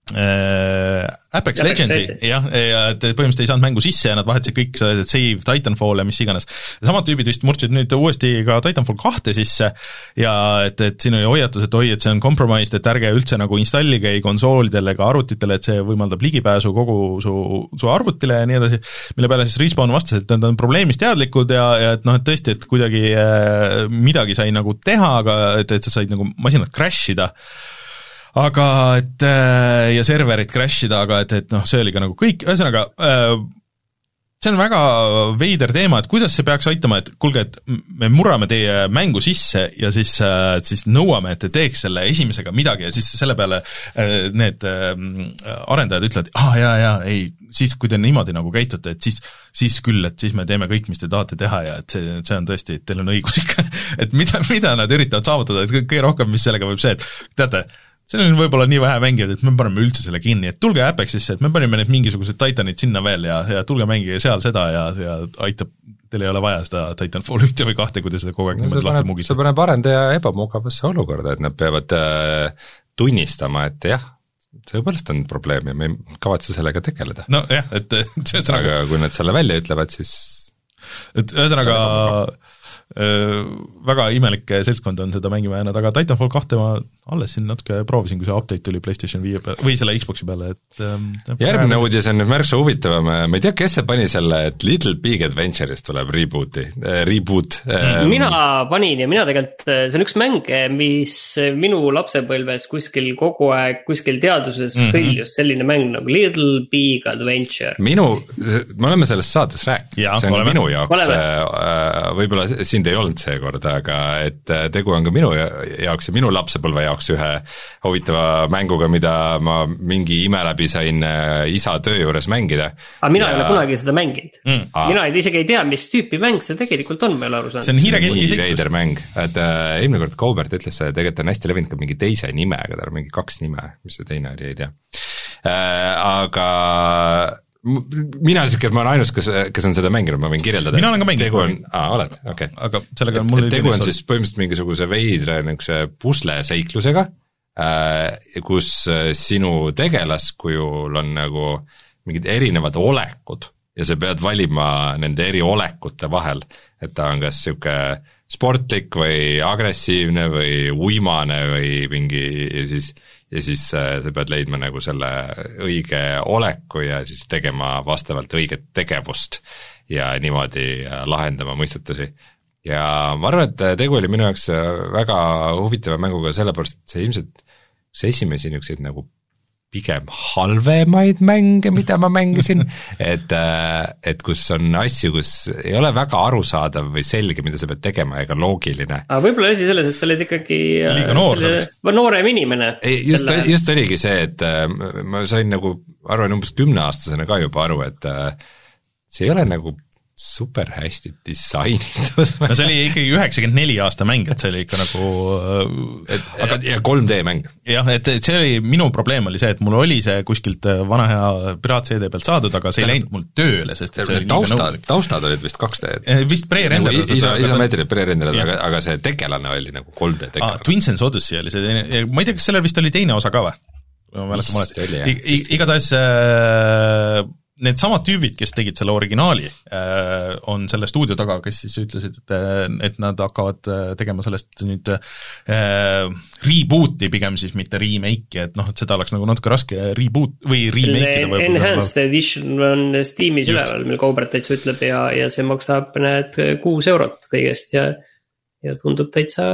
äh, Apex Legendsi, jah, ja et põhimõtteliselt ei saanud mängu sisse ja nad vahetasid kõik save, Titanfall ja mis iganes. Samad tüübid vist murdsid nüüd uuesti ka Titanfall kahte sisse ja et, et siin oli hoiatus, et oi, et see on compromised, et ärge üldse nagu installige ei konsoolidele ega arvutitele, et see võimaldab ligipääsu kogu su, su arvutile ja nii edasi, mille peale siis Respawn vastas, et nad on probleemist teadlikud ja, ja et noh, et tõesti, et kuidagi äh, midagi sai nagu teha, aga et, et sa said nagu masinad crash ida, aga et ja serverit crashida, aga et, et noh, see oli ka nagu kõik, ühesõnaga see on väga veider teema, et kuidas see peaks aitama, et kuulge, et me murrame teie mängu sisse ja siis, siis nõuame, et te teeks selle esimesega midagi ja siis selle peale need arendajad ütlevad, ah jaa, jaa, ei, siis kui te niimoodi nagu käitute, et siis, siis küll, et siis me teeme kõik, mis te tahate teha ja et see, see on tõesti, teil on õigus ikka, et mida, mida nad üritavad saavutada, et kõige rohkem, mis sellega võib see, et teate, see on võib-olla nii vähe mängijad, et me paneme üldse selle kinni, et tulge Apexisse, et me panime need mingisugused Titanid sinna veel ja, ja tulge mängige seal seda ja, ja aitab, teil ei ole vaja seda Titanfall ühte või kahte, kui te seda kogu aeg no, niimoodi lahti mugite. See paneb arendaja ebamugavasse olukorda, et nad peavad äh, tunnistama, et jah, see tõepoolest on probleem ja me ei kavatse sellega tegeleda. No jah, et see on aga kui nad selle välja ütlevad, siis et ühesõnaga väga imelik seltskond on seda mängima jäänud, aga Titanfall kahte ma alles siin natuke proovisin, kui see update tuli PlayStation viie peale, või selle Xboxi peale, et järgmine uudis on nüüd märksa huvitavam, ma ei tea, kes see pani selle, et Little Big Adventure'ist tuleb rebooti, äh, reboot ähm. mina panin ja mina tegelikult, see on üks mäng, mis minu lapsepõlves kuskil kogu aeg, kuskil teaduses mm -hmm. hõljus selline mäng nagu Little Big Adventure. Minu, me oleme selles saates rääkinud, see on oleme. Minu jaoks, äh, võib-olla sind ei olnud seekord, aga et tegu on ka minu jaoks ja minu lapsepõlve jaoks ühe huvitava mänguga, mida ma mingi ime läbi sain isa töö juures mängida. aga mina ja... ei ole kunagi seda mänginud mm.. mina isegi ei tea, mis tüüpi mäng see tegelikult on, ma ei ole aru saanud. see on hiirekelgi nii veider mäng, et äh, eelmine kord Kaubert ütles, et tegelikult on hästi levinud ka mingi teise nimega, tal on mingi kaks nime, mis see teine oli, ei tea äh,. Aga mina siiski, et ma olen ainus, kes, kes on seda mänginud, ma võin kirjeldada. Mina olen ka mänginud. Tegu on, aa, oled, okei okay.. aga sellega on mul tegu on siis põhimõtteliselt mingisuguse veidra niisuguse pusleseiklusega, äh, kus sinu tegelaskujul on nagu mingid erinevad olekud ja sa pead valima nende eri olekute vahel, et ta on kas niisugune sportlik või agressiivne või uimane või mingi ja siis ja siis sa pead leidma nagu selle õige oleku ja siis tegema vastavalt õiget tegevust ja niimoodi lahendama mõistetusi. Ja ma arvan, et tegu oli minu jaoks väga huvitava mänguga sellepärast, et see ilmselt see esimesi niisuguseid nagu pigem halvemaid mänge, mida ma mängisin, et, et kus on asju, kus ei ole väga arusaadav või selge, mida sa pead tegema, ega loogiline. aga võib-olla asi selles, et sa oled ikkagi liiga noor, noorem inimene. Just, selle... just oligi see, et ma sain nagu, arvan umbes kümneaastasena ka juba aru, et see ei ole nagu super hästi disainitud. no see oli ikkagi üheksakümmend neli aasta mäng, et see oli ikka nagu et, aga, ja kolm D mäng. jah, et, et see oli, minu probleem oli see, et mul oli see kuskilt vana hea Piraat-C D pealt saadud, aga see ei läinud mul tööle, sest et see oli taustad, liiga nõudlik. Taustad olid vist kaks D. Vist pre-renderdatud. Isa, isomeetrid pre-renderdatud, aga, aga see tegelane oli nagu kolm D tegelane. Ah, Twin Sense Odyssey oli see teine, ma ei tea, kas sellel vist oli teine osa ka või? ma mäletan mõelda. Igatahes äh, need samad tüübid, kes tegid selle originaali, on selle stuudio taga, kes siis ütlesid, et, et nad hakkavad tegema sellest nüüd reboot'i pigem siis, mitte remake'i, et noh, et seda oleks nagu natuke raske reboot või remake'ida. Enhanced Edition on Steamis üleval, mil Kaubert täitsa ütleb ja, ja see maksab need kuus eurot kõigest ja, ja tundub täitsa...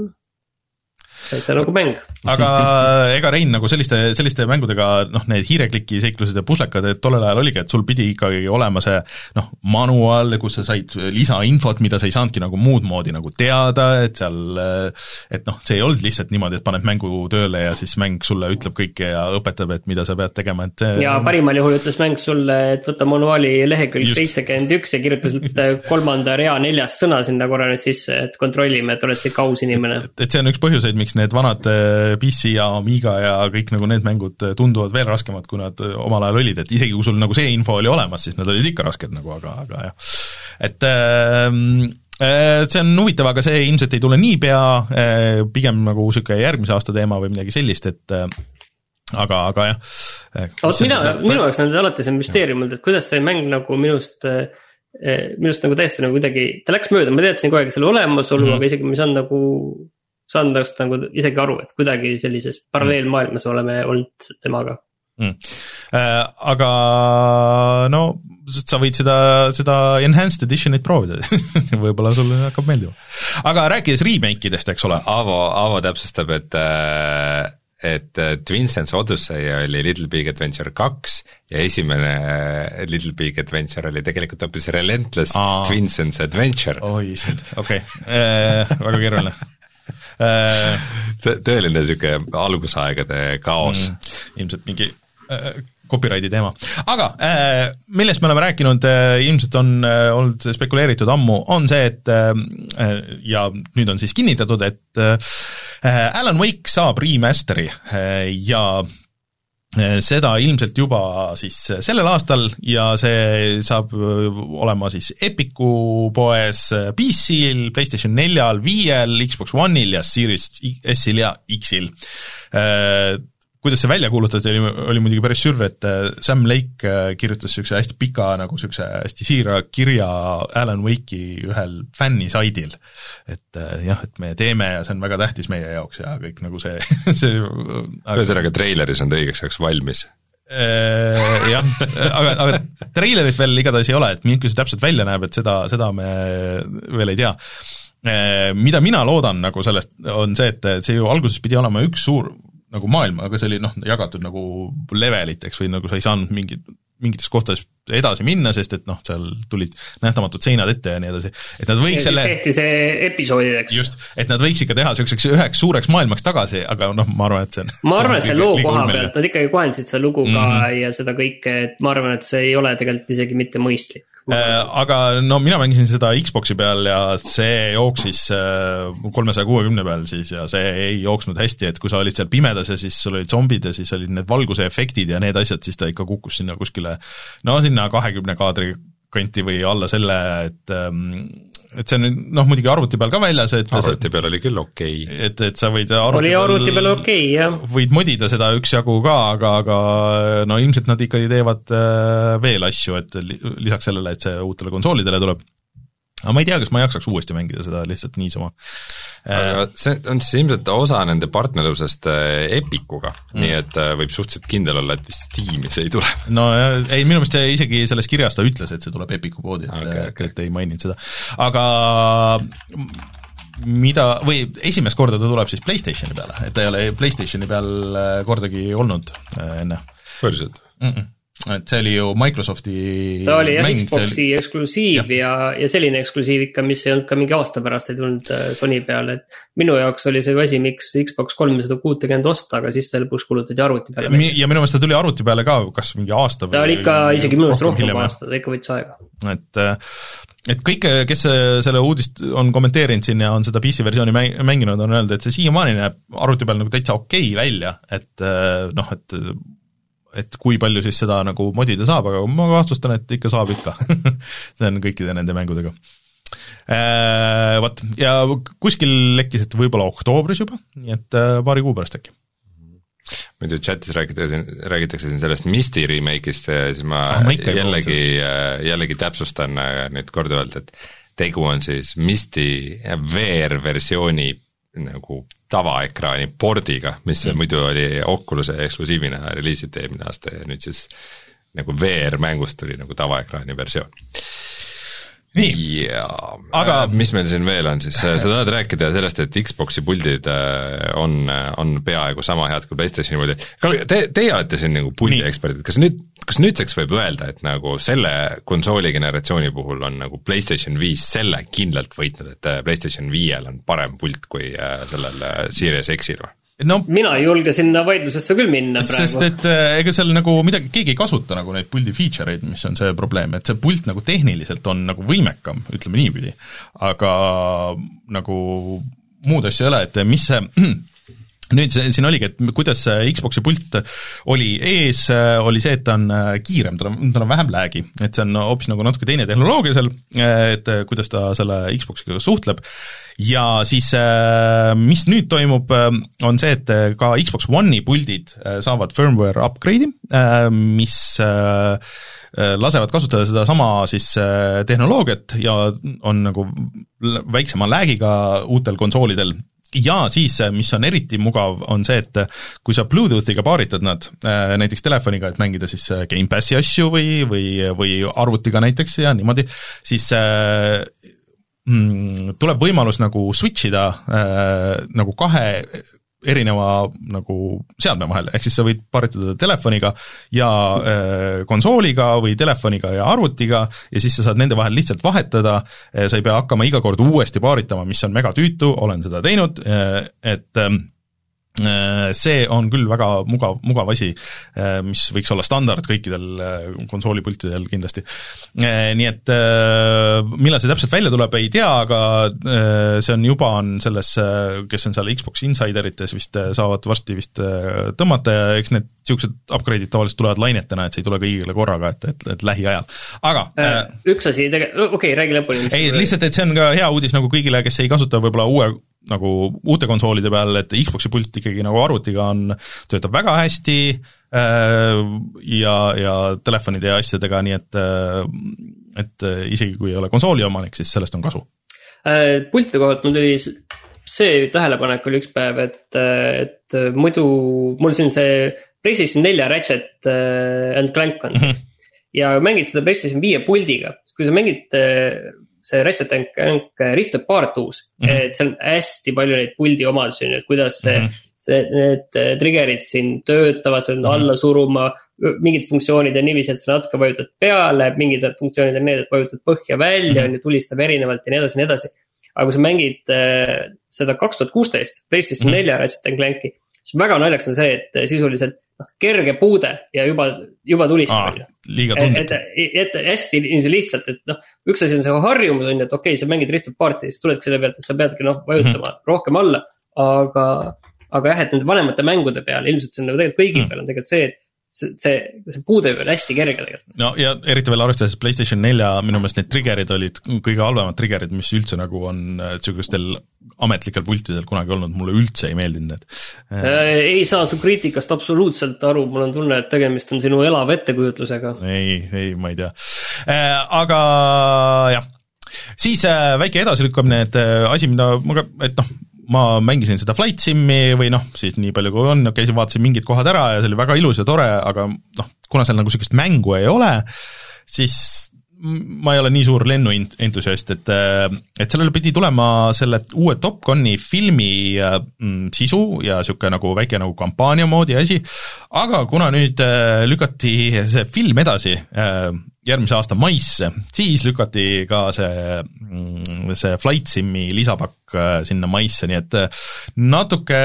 see on nagu mäng. aga ega Rein nagu selliste, selliste mängudega, noh, need hiirekliki seiklused ja puslekad, et tollel ajal oligi, et sul pidi ikkagi olema see, noh, manual, kus sa said lisainfot, mida sa ei saanudki nagu muud moodi nagu teada, et seal, et noh, see ei olnud lihtsalt niimoodi, et paned mängu tööle ja siis mäng sulle ütleb kõike ja õpetab, et mida sa pead tegema, et ja parimal juhul ütles mäng sulle, et võta manuaali lehekülg seitsekümmend üks ja kirjutasid kolmanda rea neljas sõna sinna korra nüüd sisse, et kontrollime, et oled see kaus inimene. Et, et see on üks põhjuseid, miks need vanad P C ja Amiga ja kõik nagu need mängud tunduvad veel raskemad, kui nad omal ajal olid, et isegi kui sul nagu see info oli olemas, siis nad olid ikka rasked nagu, aga, aga jah. Et äh, see on huvitav, aga see ilmselt ei tule niipea, pigem nagu siuke järgmise aasta teema või midagi sellist, et aga, aga jah. Oot, mina, minu jaoks on alati see müsteerium olnud, et kuidas see mäng nagu minust, minust nagu täiesti nagu kuidagi, ta läks mööda, ma teadsin kogu aeg selle olemasolu mm., aga isegi ma saan nagu, saan nagu isegi aru, et kuidagi sellises paralleelmaailmas oleme olnud temaga. Mm. Äh, aga no sa võid seda, seda enhanced editionit proovida võib-olla sulle hakkab meeldima. Aga rääkides remake-idest, eks ole. Avo, Avo täpsustab, et et Twin Sense Odyssey oli Little Big Adventure kaks ja esimene Little Big Adventure oli tegelikult hoopis Relentless Aa. Twin Sense Adventure. Oi, okei, okay. Väga keeruline. Tõeline siuke algusaegade kaos. Mm, ilmselt mingi copyrighti teema. Aga äh, millest me oleme rääkinud, äh, ilmselt on äh, olnud spekuleeritud ammu, on see, et äh, ja nüüd on siis kinnitatud, et äh, Alan Wake saab remasteri äh, ja äh, seda ilmselt juba siis sellel aastal ja see saab olema siis Epicu poes P C-l, PlayStation neljal, viiel, Xbox One'il ja Series S-il ja X-il. Äh, kuidas see välja kuulutati, oli, oli muidugi päris sürv, et Sam Lake kirjutas sükse hästi pika, nagu sükse hästi siira kirja Alan Wake'i ühel fännisaidil. Et jah, et me teeme ja see on väga tähtis meie jaoks ja kõik nagu see, see ühesõnaga treileris on ta õigeks jaoks valmis. Jah, aga, aga treilerit veel igatahes ei ole, et milline see täpselt välja näeb, et seda, seda me veel ei tea. Mida mina loodan nagu sellest on see, et see ju alguses pidi olema üks suur nagu maailma, aga see oli noh, jagatud nagu leveliteks või nagu sa ei saanud mingid, mingites kohtades edasi minna, sest et noh, seal tulid nähtamatud seinad ette ja nii edasi, et nad võiks ja selle tehti see episoodideks. Just, et nad võiks ikka teha selliseks üheks suureks maailmaks tagasi, aga noh, ma arvan, et see on ma arvan, et see loo koha pealt, nad ikkagi kohendasid seda lugu ka mm-hmm. ja seda kõike, et ma arvan, et see ei ole tegelikult isegi mitte mõistlik. Aga no mina mängisin seda Xboxi peal ja see jooksis kolmesaja kuuekümne peal siis ja see ei jooksnud hästi, et kui sa olid seal pimedas ja siis sul olid zombid ja siis olid need valguse efektid ja need asjad, siis ta ikka kukkus sinna kuskile, no sinna kahekümne kaadri kanti või alla selle, et et see on noh, muidugi arvuti peal ka väljas, et arvuti peal oli küll okei okay. et, et sa võid arvuti oli arvuti peal okei okay,, jah võid modida seda üksjagu ka, aga, aga no ilmselt nad ikkagi teevad veel asju, et lisaks sellele, et see uutele konsoolidele tuleb. Aga ma ei tea, kas ma jaksaks uuesti mängida seda lihtsalt niisama. Aga see on siis ilmselt osa nende partnerlusest Epicuga, mm. nii et võib suhteliselt kindel olla, et vist Steamis ei tule. No ei, minu meelest isegi selles kirjas ta ütles, et see tuleb Epicu poodi, et, okay, okay. et ei maininud seda. Aga mida, või esimest korda ta tuleb siis PlayStationi peale, et ta ei ole PlayStationi peal kordagi olnud enne. Võrselt? Mm-mm. Et see oli ju Microsofti ta oli jah, Xboxi oli... eksklusiiv ja, ja selline eksklusiiv ikka, mis ei olnud ka mingi aasta pärast ei tulnud Sony peale, et minu jaoks oli see asi, miks Xbox kolmsada kuuskümmend osta, aga siis ta lõpuks kulutati arvuti peale. Ja, ja minu meelest ta tuli arvuti peale ka, kas mingi aasta ta oli ikka isegi minu meelest rohkem aasta, ta ikka võttis aega. Et, et kõik, kes selle uudist on kommenteerinud siin ja on seda P C versiooni mänginud, on öelnud, et see siiamaani näeb arvuti peal nagu täitsa okei välja, et noh, et et kui palju siis seda nagu modida saab, aga ma vastustan, et ikka saab ikka. see on kõikide nende mängudega. Äh, võt, ja kuskil lekkis, et võib-olla oktoobris juba, nii et paari kuu pärast äkki. Muidu chatis räägitakse, räägitakse siin sellest Misty remake'ist, siis ma, ah, ma jällegi, jällegi täpsustan nüüd korduvalt, et tegu on siis Misty V R-versiooni nagu tavaekraani pordiga, mis mm. muidu oli Oculus'e eksklusiivina reliisiti eelmine aasta ja nüüd siis nagu V R-mängust tuli nagu tavaekraani versioon. Nii, ja aga mis meil siin veel on siis, sa tahad rääkida sellest, et Xboxi puldid on, on peaaegu sama head kui PlayStationi puldid. Te, teie olete siin nagu puldi eksperdid, kas nüüd kas nüüdseks võib öelda, et nagu selle konsooli generatsiooni puhul on nagu PlayStation viis selle kindlalt võitnud, et PlayStation viiel on parem pult kui sellel Series X-il või? No, mina ei julge sinna vaidlusesse küll minna praegu. Sest et ega seal nagu midagi, keegi ei kasuta nagu neid puldi feature'id, mis on see probleem, et see pult nagu tehniliselt on nagu võimekam, ütleme niipidi, aga nagu muud asja ei ole, et mis see nüüd siin oligi, et kuidas Xboxi pult oli ees, oli see, et ta on kiirem, tal on, tal on vähem lag'i, et see on hoopis nagu natuke teine tehnoloogia seal, et kuidas ta selle Xboxiga suhtleb, ja siis mis nüüd toimub, on see, et ka Xbox One'i puldid saavad firmware upgrade'i, mis lasevad kasutada seda sama siis tehnoloogiat ja on nagu väiksema lag'iga uutel konsoolidel. Ja siis, mis on eriti mugav, on see, et kui sa Bluetoothiga paaritad nad näiteks telefoniga, et mängida siis Game Passi asju või, või, või arvutiga näiteks ja niimoodi, siis mm, tuleb võimalus nagu switchida äh, nagu kahe erineva nagu seadme vahel, ehk siis sa võid paaritada telefoniga ja äh, konsooliga või telefoniga ja arvutiga ja siis sa saad nende vahel lihtsalt vahetada, sa ei pea hakkama iga kord uuesti paaritama, mis on mega tüütu, olen seda teinud, et äh, see on küll väga mugav, mugav asi, mis võiks olla standard kõikidel konsoolipultidel kindlasti. Nii et millal see täpselt välja tuleb, ei tea, aga see on juba on selles, kes on seal Xbox Insiderites vist saavad varsti vist tõmmata ja eks need siuksed upgrade'id tavaliselt tulevad lainetena, et see ei tule kõigile korraga, et, et, et lähiajal. Aga äh, üks asi, tege-, okei okay,, räägi lõpuni. Ei, lihtsalt, et see on ka hea uudis nagu kõigile, kes ei kasuta võib-olla uue nagu uute konsoolide peal, et Xboxi pult ikkagi nagu arvutiga on, töötab väga hästi äh, ja, ja telefonide ja asjadega, nii et, et isegi kui ei ole konsooli omanik, siis sellest on kasu. Äh, pultide kohalt mul tuli see tähelepanek oli üks päev, et, et muidu mul siin see PlayStation neljä Ratchet and Clank on see. Mm-hmm. Ja mängid seda PlayStation viie puldiga, kui sa mängid see Ratchet and Clank Rift Apart uus, mm-hmm. et seal on hästi palju neid puldi omadusi, et kuidas see, mm-hmm. see, need triggerid siin töötavad, see on mm-hmm. alla suruma, mingid funktsioonid ja niiviisi, et sa natuke vajutad peale, mingid funktsioonid on need, et vajutad põhja välja, mm-hmm. ja tulistab erinevalt ja nii edasi, nii edasi. Aga kui sa mängid äh, seda kaks tuhat kuusteist PlayStation mm-hmm. neljä Ratchet and Clanki, siis väga naljaks on see, et sisuliselt no, kerge puude ja juba, juba tulistab. Liiga tundlik. Et, et, et hästi lihtsalt, et noh, üks asi on see harjumus on, et okei, okay, sa mängid Rift Aparti, siis tuledki selle pealt, et sa peadki noh, vajutama mm-hmm. rohkem alla, aga, aga jah, et nende vanemate mängude peal, ilmselt see on nagu tegelikult kõigi mm-hmm. peal on tegelikult see, et see, see, see puude on hästi kerge tegelikult. No ja eriti veel arvestades PlayStation neljä, minu meelest need triggerid olid kõige halvemad triggerid, mis üldse nagu on sellistel ametlikel pultidel kunagi olnud, mulle üldse ei meeldinud need. Äh, ei saa su kriitikast absoluutselt aru, mul on tunne, et tegemist on sinu elava ettekujutlusega. Ei, ei, ma ei tea. Äh, aga jah, siis äh, väike edasilükkamine, et äh, asi, mida ma ka, et noh, ma mängisin seda Flight Simmi või noh, siis nii palju kui on, käisin, vaatasin mingid kohad ära ja see oli väga ilus ja tore, aga noh, kuna seal nagu sellist mängu ei ole, siis ma ei ole nii suur lennuentusiast, et, et sellele pidi tulema selle uue Top Guni filmi mm, sisu ja siuke nagu väike nagu kampaania moodi asi, aga kuna nüüd lükati see film edasi järgmise aasta maisse, siis lükati ka see, see Flight Simmi lisapakk sinna maisse, nii et natuke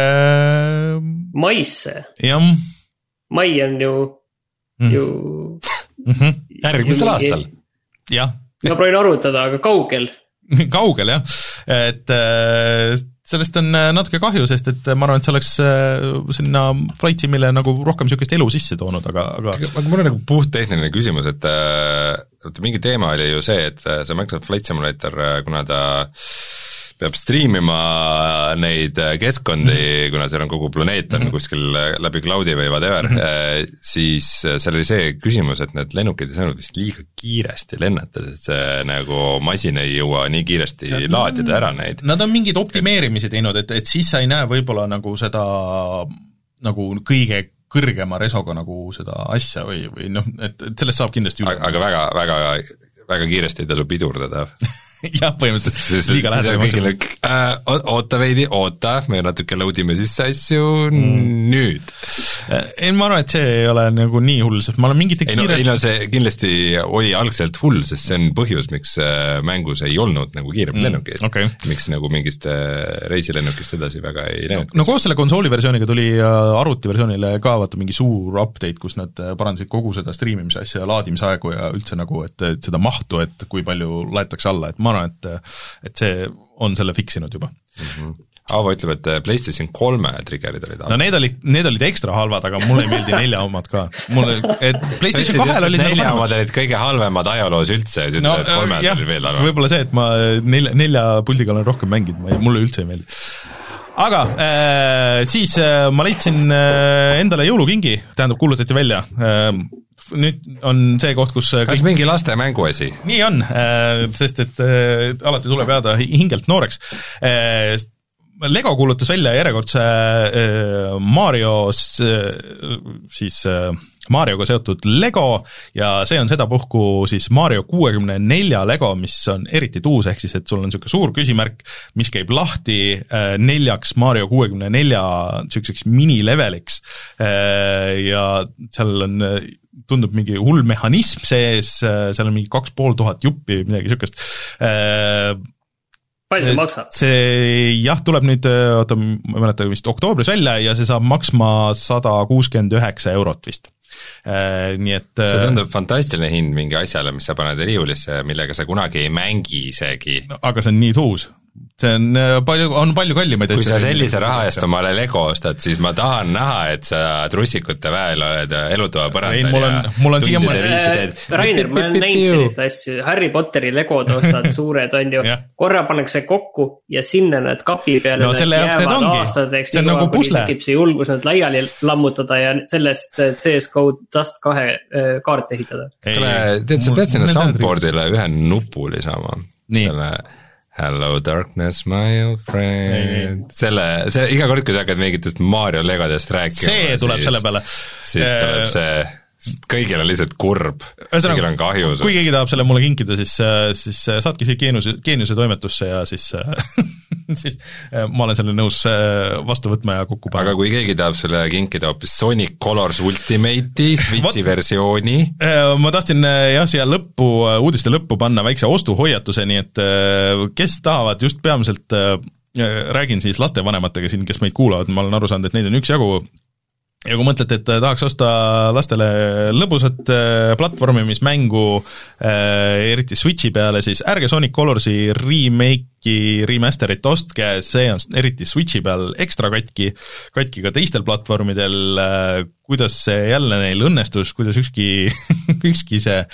maisse? Jah. Mai on ju, ju mm-hmm. järgmisel aastal. Jah. Ma proovin arvutada, aga kaugel? Kaugel, jah. Et sellest on natuke kahju, sest et ma arvan, et see oleks sinna Flight Simile nagu rohkem niisugust elu sisse toonud, aga, aga... aga mul on nagu puht tehniline küsimus, et, et mingi teema oli ju see, et see Microsoft Flight Simulator, kuna ta peab striimima neid keskkondi, mm-hmm. kuna seal on kogu planeet on mm-hmm. kuskil läbi cloudi või whatever, mm-hmm. siis seal oli see küsimus, et need lennukid ei saanud vist liiga kiiresti lennata, sest see nagu masin ei jõua nii kiiresti ja, laadida ära neid. Nad on mingid optimeerimisi teinud, et, et siis sa ei näe võib-olla nagu seda nagu kõige kõrgema resoga nagu seda asja või, või noh, et, et sellest saab kindlasti aga, aga väga, väga, väga kiiresti ei tasu pidurdada. jah, põhimõtteliselt liiga lähedal. Äh, oota veidi, oota, me natuke loadime sisse asju mm. nüüd. Ei, ma arvan, et see ei ole nagu nii hull, sest ma olen mingite ei, no, kiire... ei no see kindlasti oli algselt hull, sest see on põhjus, miks mängus ei olnud nagu kiirem mm. lennukid. Okay. Miks nagu mingist reisilennukist edasi väga ei lennnud. No, no koos selle konsooli versiooniga tuli arvutiversioonile ka vaata mingi suur update, kus nad parandasid kogu seda streamimise asja ja laadimisaegu ja üldse nagu, et, et seda mahtu, et kui palju laetakse alla, et ma arvan, et, et see on selle fiksinud juba. Mm-hmm. Aavo ütleb, et PlayStation kolme triggerid olid no need olid, need olid ekstra halvad, aga mulle ei meeldi nelja omad ka. Mulle, et PlayStation kahel olid nelja omad olid kõige halvemad ajaloos üldse ja siis no, ütleb, et kolmes jah, oli veel halva. Võib-olla see, et ma nelja, nelja puldiga olen rohkem mänginud, mulle üldse ei meeldi. Aga äh, siis äh, ma leidsin äh, endale jõulukingi, tähendab kuulutati välja äh, nüüd on see koht, kus kas kõik... mingi laste mänguasi? Nii on, äh, sest et äh, alati tuleb jääda hingelt nooreks äh, Lego kuulutas välja järjekordse äh, Marios äh, siis äh, Marioga seotud Lego ja see on sedapuhku siis Mario kuuekümne nelja Lego, mis on eriti tuus, ehk siis et sul on niisugune suur küsimärk, mis käib lahti äh, neljaks Mario kuuekümne nelja niisuguseks minileveliks äh, ja seal on äh, tundub mingi hull mehhanism sees, äh, seal on mingi kaks pool tuhat juppi, midagi niisugust äh, palju see maksab? See jah, tuleb nüüd, oota, ma ei mäleta vist oktoobris välja ja see saab maksma sada kuuskümmend üheksa eurot vist. Nii et see tundub fantastiline hind mingi asjale, mis sa paned riiulisse, millega sa kunagi ei mängi isegi. No, aga see on nii tuus. See on palju, on palju kallimaid kui sa sellise raha eest omale Lego ostad, siis ma tahan näha, et sa trussikute väel oled elutoa põrandal mul on, mul on siia mõne Rainer, ma olen näinud sellist asju, Harry Potteri Legod ostad suured on ju, korra pannakse kokku ja sinna need kapi peale no, need jäävad aastateks, see on nagu pusle tekib see julgus nad laiali lammutada ja sellest C S G O Dust kahe kaart ehitada. Tead, sa pead sinna soundboardile ühe nupu lisama selle Hello darkness, my old friend. Selle, see, iga kord, kui sa hakkad mingitest Mario Legodest rääkima, see tuleb siis, selle peale. Siis tuleb see, kõigil on lihtsalt kurb, kõigil on kahju. Kui keegi tahab selle mulle kinkida, siis, siis saatke siia geeniuse, geeniuse toimetusse ja siis, siis ma olen selle nõus vastu võtma ja kokku panema. Aga kui keegi tahab selle kinkida hoopis Sonic Colors Ultimate'i Switchi versiooni? Ma tahtsin jah, siia lõppu, uudiste lõppu panna väikse ostuhoiatuse, nii et kes tahavad just peamiselt, räägin siis lastevanematega siin, kes meid kuulavad, ma olen aru saanud, et neid on üks jagu. Ja kui mõtlete, et tahaks osta lastele lõbusat platvormimismängu, eriti Switchi peale, siis ärge Sonic Colorsi remake'i, remasterit ostke, see on eriti Switchi peal ekstra katki, katki ka teistel platvormidel, kuidas see jälle neil õnnestus, kuidas ükski, ükski see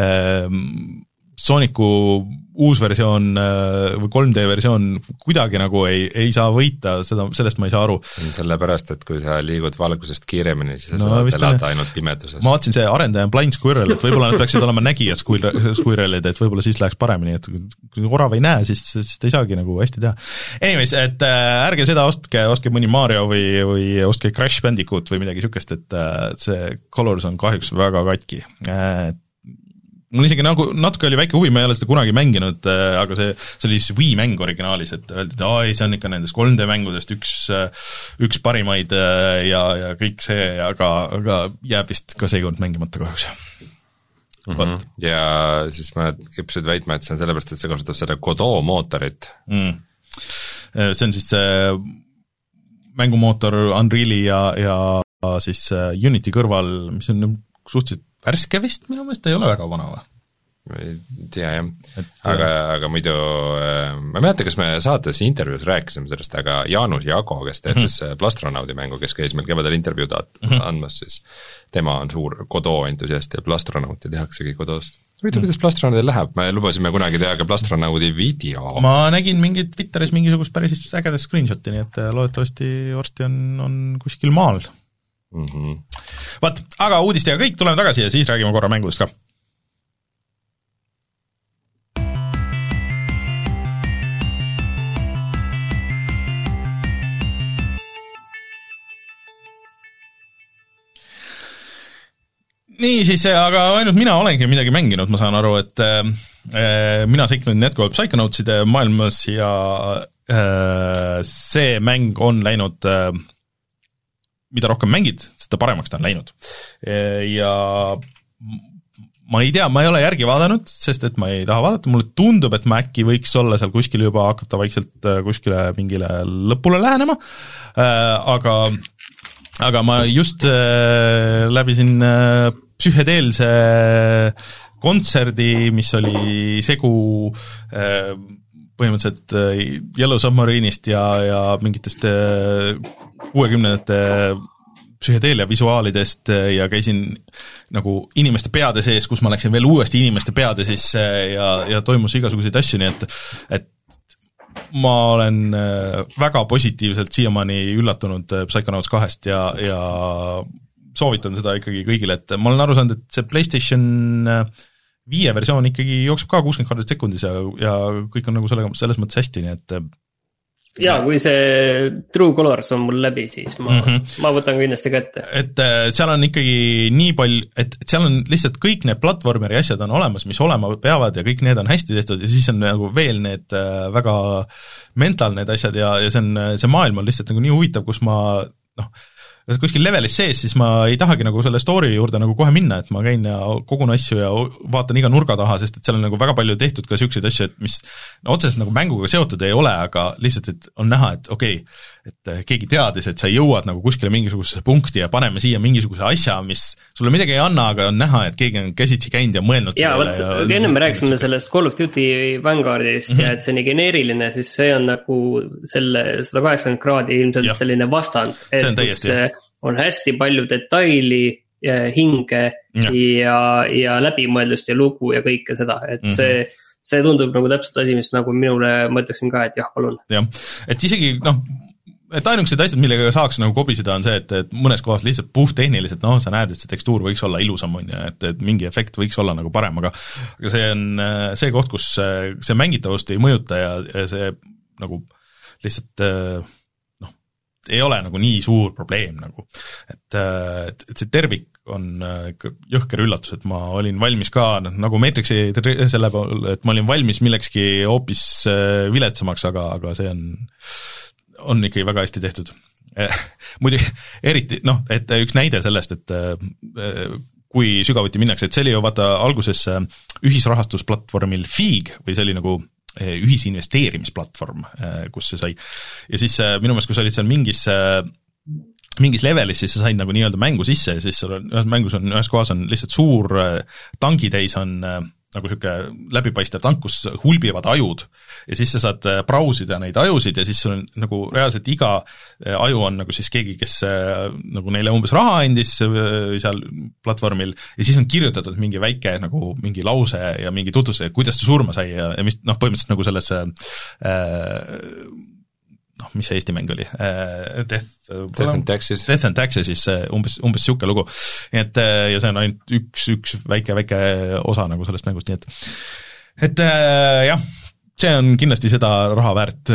Sooniku uus versioon või kolm D versioon kuidagi nagu ei, ei saa võita, seda, sellest ma ei saa aru. Sellepärast, et kui sa liigud valgusest kiiremini, siis sa no, saad elada ainult pimeduses. Ma vaatsin see arendaja Blind Squirrel, et võib-olla nad peaksid olema nägijad Squirrelid, et võib-olla siis läheks paremini, et kui orav ei näe, siis, siis ta ei saagi nagu hästi teha. Anyways, et ärge seda ostke, ostke mõni Mario või, või ostke Crash Bandicoot või midagi sükest, et see Colors on kahjuks väga katki. Mul isegi nagu natuke oli väike huvi, ma ei ole seda kunagi mänginud, aga see, see oli siis Wii mäng originaalis, et öeldi, et ai, see on ikka nendest kolm D mängudest üks, üks parimaid ja, ja kõik see, aga, aga jääb vist ka seekord mängimata kahjuks. Mm-hmm. Ja siis ma kippusid väitma, et see on sellepärast, et see kasutab seda Godot mootorit. Mm. See on siis see mängumootor Unreali ja, ja siis Unity kõrval, mis on suhteliselt värske vist, minu meelest ei ole väga vana või? Ei tea jah, et, aga, aga muidu ma ei mäleta, kas me saates intervjuus rääkisime sellest, aga Jaanus Jago, kes teeb mm-hmm. siis Plastronaudi mängu, kes käis meil kevadel intervjuud mm-hmm. andmas, siis tema on suur Godot entusiast ja Plastronauti tehaksegi Godost. Võidu, kuidas Plastronaudil läheb? Me lubasime kunagi teha ka Plastronaudi video. Ma nägin mingit Twitteris mingisugust päris ägedas screenshoti, nii et loodetavasti varsti on, on kuskil maal. Mm-hmm. Vaat, aga uudistega kõik, tuleme tagasi ja siis räägime korra mängudest ka. Nii siis, aga ainult mina olengi midagi mänginud, ma saan aru, et äh, mina seiklen jätkuvalt Psychonautside maailmas ja äh, see mäng on läinud äh, mida rohkem mängid, seda paremaks ta on läinud. Ja ma ei tea, ma ei ole järgi vaadanud, sest et ma ei taha vaadata, mulle tundub, et ma äkki võiks olla seal kuskil juba hakata vaikselt kuskile mingile lõpule lähenema, aga, aga ma just läbisin psühhedeelse kontserdi, mis oli segu põhimõtteliselt Yellow Submarine'ist ja, ja mingitest kuuekümnendate psühhedeelia visuaalidest ja käisin nagu inimeste peade sees, kus ma läksin veel uuesti inimeste peade sisse ja, ja toimus igasuguseid asju, nii et, et ma olen väga positiivselt siiamaani üllatunud Psychonauts kahest ja, ja soovitan seda ikkagi kõigile, et ma olen aru saanud, et see PlayStation viie versioon ikkagi jookseb ka kuuskümmend kaardist sekundis ja, ja kõik on nagu sellega, selles mõttes hästi, nii et jaa, kui see True Colors on mul läbi, siis ma, mm -hmm. ma võtan kindlasti kätte. Et seal on ikkagi nii palju, et seal on lihtsalt kõik need platvormeri asjad on olemas, mis olema peavad ja kõik need on hästi tehtud ja siis on nagu veel need väga mental need asjad ja, ja see on, see maailm on lihtsalt nagu nii huvitav, kus ma noh, kuskil levelis sees, siis ma ei tahagi nagu selle story juurde nagu kohe minna, et ma käin ja kogun asju ja vaatan iga nurga taha, sest et seal on nagu väga palju tehtud ka niisuguseid asju, et mis no, otseselt nagu mänguga seotud ei ole, aga lihtsalt, et on näha, et okei okay,, et keegi teadis, et sa jõuad nagu kuskile mingisugusesse punkti ja paneme siia mingisuguse asja, mis sulle midagi ei anna, aga on näha, et keegi on käsitsi käinud ja mõelnud jaa, vot, enne me rääkisime sellest Call of Duty Vanguardist mm -hmm. ja et see on nii geneeriline, siis see on nagu selle sada kaheksakümmend kraadi ilmselt ja. Selline vastand, et kus on hästi palju detaili ja hinge ja, ja, ja läbimõeldust ja lugu ja kõike seda, et mm -hmm. see see tundub nagu täpselt asi, mis nagu minule mõtleksin ka, et jah, palun. jah, et isegi noh, et ainukesed asjad, millega saaks nagu kobiseda on see, et, et mõnes kohas lihtsalt puhttehniliselt, noh, sa näed, et see tekstuur võiks olla ilusam, on ju, et, et mingi efekt võiks olla nagu parem, aga aga see on see koht, kus see, see mängitavust ei mõjuta ja, ja see nagu lihtsalt noh, ei ole nagu nii suur probleem nagu, et, et, et see tervik on ikka jõhker üllatus, et ma olin valmis ka, nagu Matrixi selle pool, et ma olin valmis millekski hoopis viletsamaks, aga, aga see on on ikkagi väga hästi tehtud. Muidugi eriti, noh, et üks näide sellest, et kui sügavuti minnakse, et see oli ju vaata alguses ühisrahastusplatvormil Fig või see oli nagu ühisinvesteerimisplatvorm, kus see sai. Ja siis minu meelest, kui sa olid seal mingis mingis levelis, siis sa said nagu nii-öelda mängu sisse ja siis seal on, ühes mängus on, ühes kohas on lihtsalt suur tangitäis on nagu niisugune läbipaistev tank, kus hulbivad ajud ja siis sa saad brausida neid ajusid ja siis sul on nagu reaalselt iga aju on nagu siis keegi, kes nagu neile umbes raha andis seal platvormil ja siis on kirjutatud mingi väike nagu mingi lause ja mingi tutvustus, kuidas ta surma sai ja, ja mis noh, põhimõtteliselt nagu selles äh, noh, mis see Eesti mäng oli? Death, Death and Taxes. Death and Taxes, siis umbes, umbes siuke lugu. Nii et, ja see on ainult üks, üks väike, väike osa nagu sellest mängust, nii et, et jah, see on kindlasti seda raha väärt,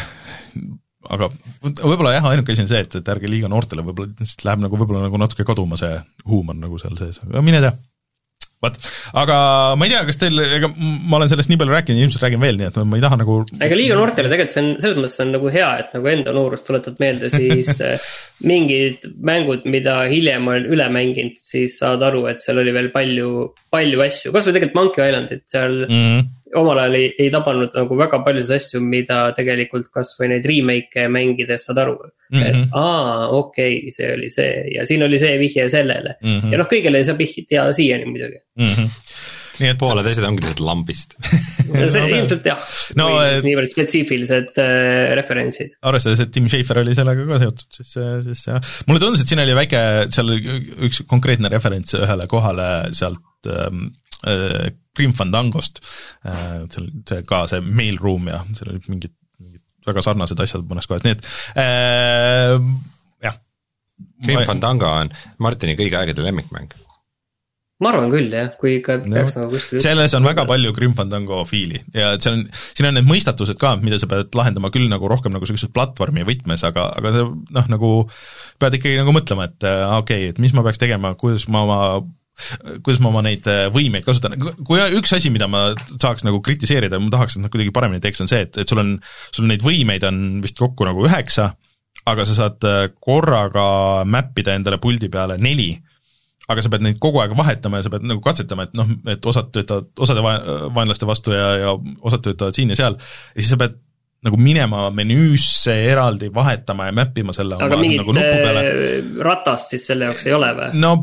aga võib-olla jah, ainuke asi on see, et, et ärge liiga noortele, võib-olla läheb nagu, võib-olla nagu natuke kaduma see huumor nagu seal sees, aga mine tea. Vaat, aga ma ei tea, kas teil, ega ma olen sellest nii palju rääkinud, ilmselt räägin veel, nii et ma ei taha nagu ega liiga noortele tegelikult see on, selles mõttes on nagu hea, et nagu enda noorust tuletad meelde, siis mingid mängud, mida hiljem olen üle mänginud, siis saad aru, et seal oli veel palju, palju asju, kas või tegelikult Monkey Islandit seal mm-hmm. omal ajal ei, ei tabanud nagu väga paljusid asju, mida tegelikult kas või neid remake mängides saad aru, mm-hmm. et aa, okei, okay, see oli see ja siin oli see vihje sellele mm-hmm. ja noh, kõigele ei saa pihti tea siiani muidugi mm-hmm. nii et poole teised ongi lihtsalt lambist no, see no, ilmselt jah no, või siis niivõrd spetsiifilised äh, referentsid. Arvestades, et Tim Schafer oli sellega ka seotud, siis, siis jah, mulle tundus, et siin oli väike, seal oli üks konkreetne referents ühele kohale sealt ähm, äh, Grim Fandangost, äh, seal see ka see mail room ja seal oli mingid, mingid väga sarnased asjad mõnes kohas, nii et äh, jah. Grim ma... Fandango on Martini kõige aegade lemmikmäng. Ma arvan küll, jah, kui ikka peaks no, nagu kuskil selles on väga palju Grim Fandango fiili ja seal on, siin on need mõistatused ka, mida sa pead lahendama küll nagu rohkem nagu sellises platvormi võtmes, aga, aga noh, nagu pead ikkagi nagu mõtlema, et okei okay,, et mis ma peaks tegema, kuidas ma oma kuidas ma oma neid võimeid kasutan. Kui üks asi, mida ma saaks nagu kritiseerida, ma tahaks, et nad kuidagi paremini teeks, on see, et, et sul on, sul neid võimeid on vist kokku nagu üheksa, aga sa saad korraga mappida endale puldi peale neli, aga sa pead neid kogu aeg vahetama ja sa pead nagu katsetama, et noh, et osad töötavad osade vaenlaste vastu ja, ja osad töötavad siin ja seal ja siis sa pead nagu minema menüüsse eraldi vahetama ja mappima selle aga oma, mingit nagu ratast siis selle jaoks ei ole või? No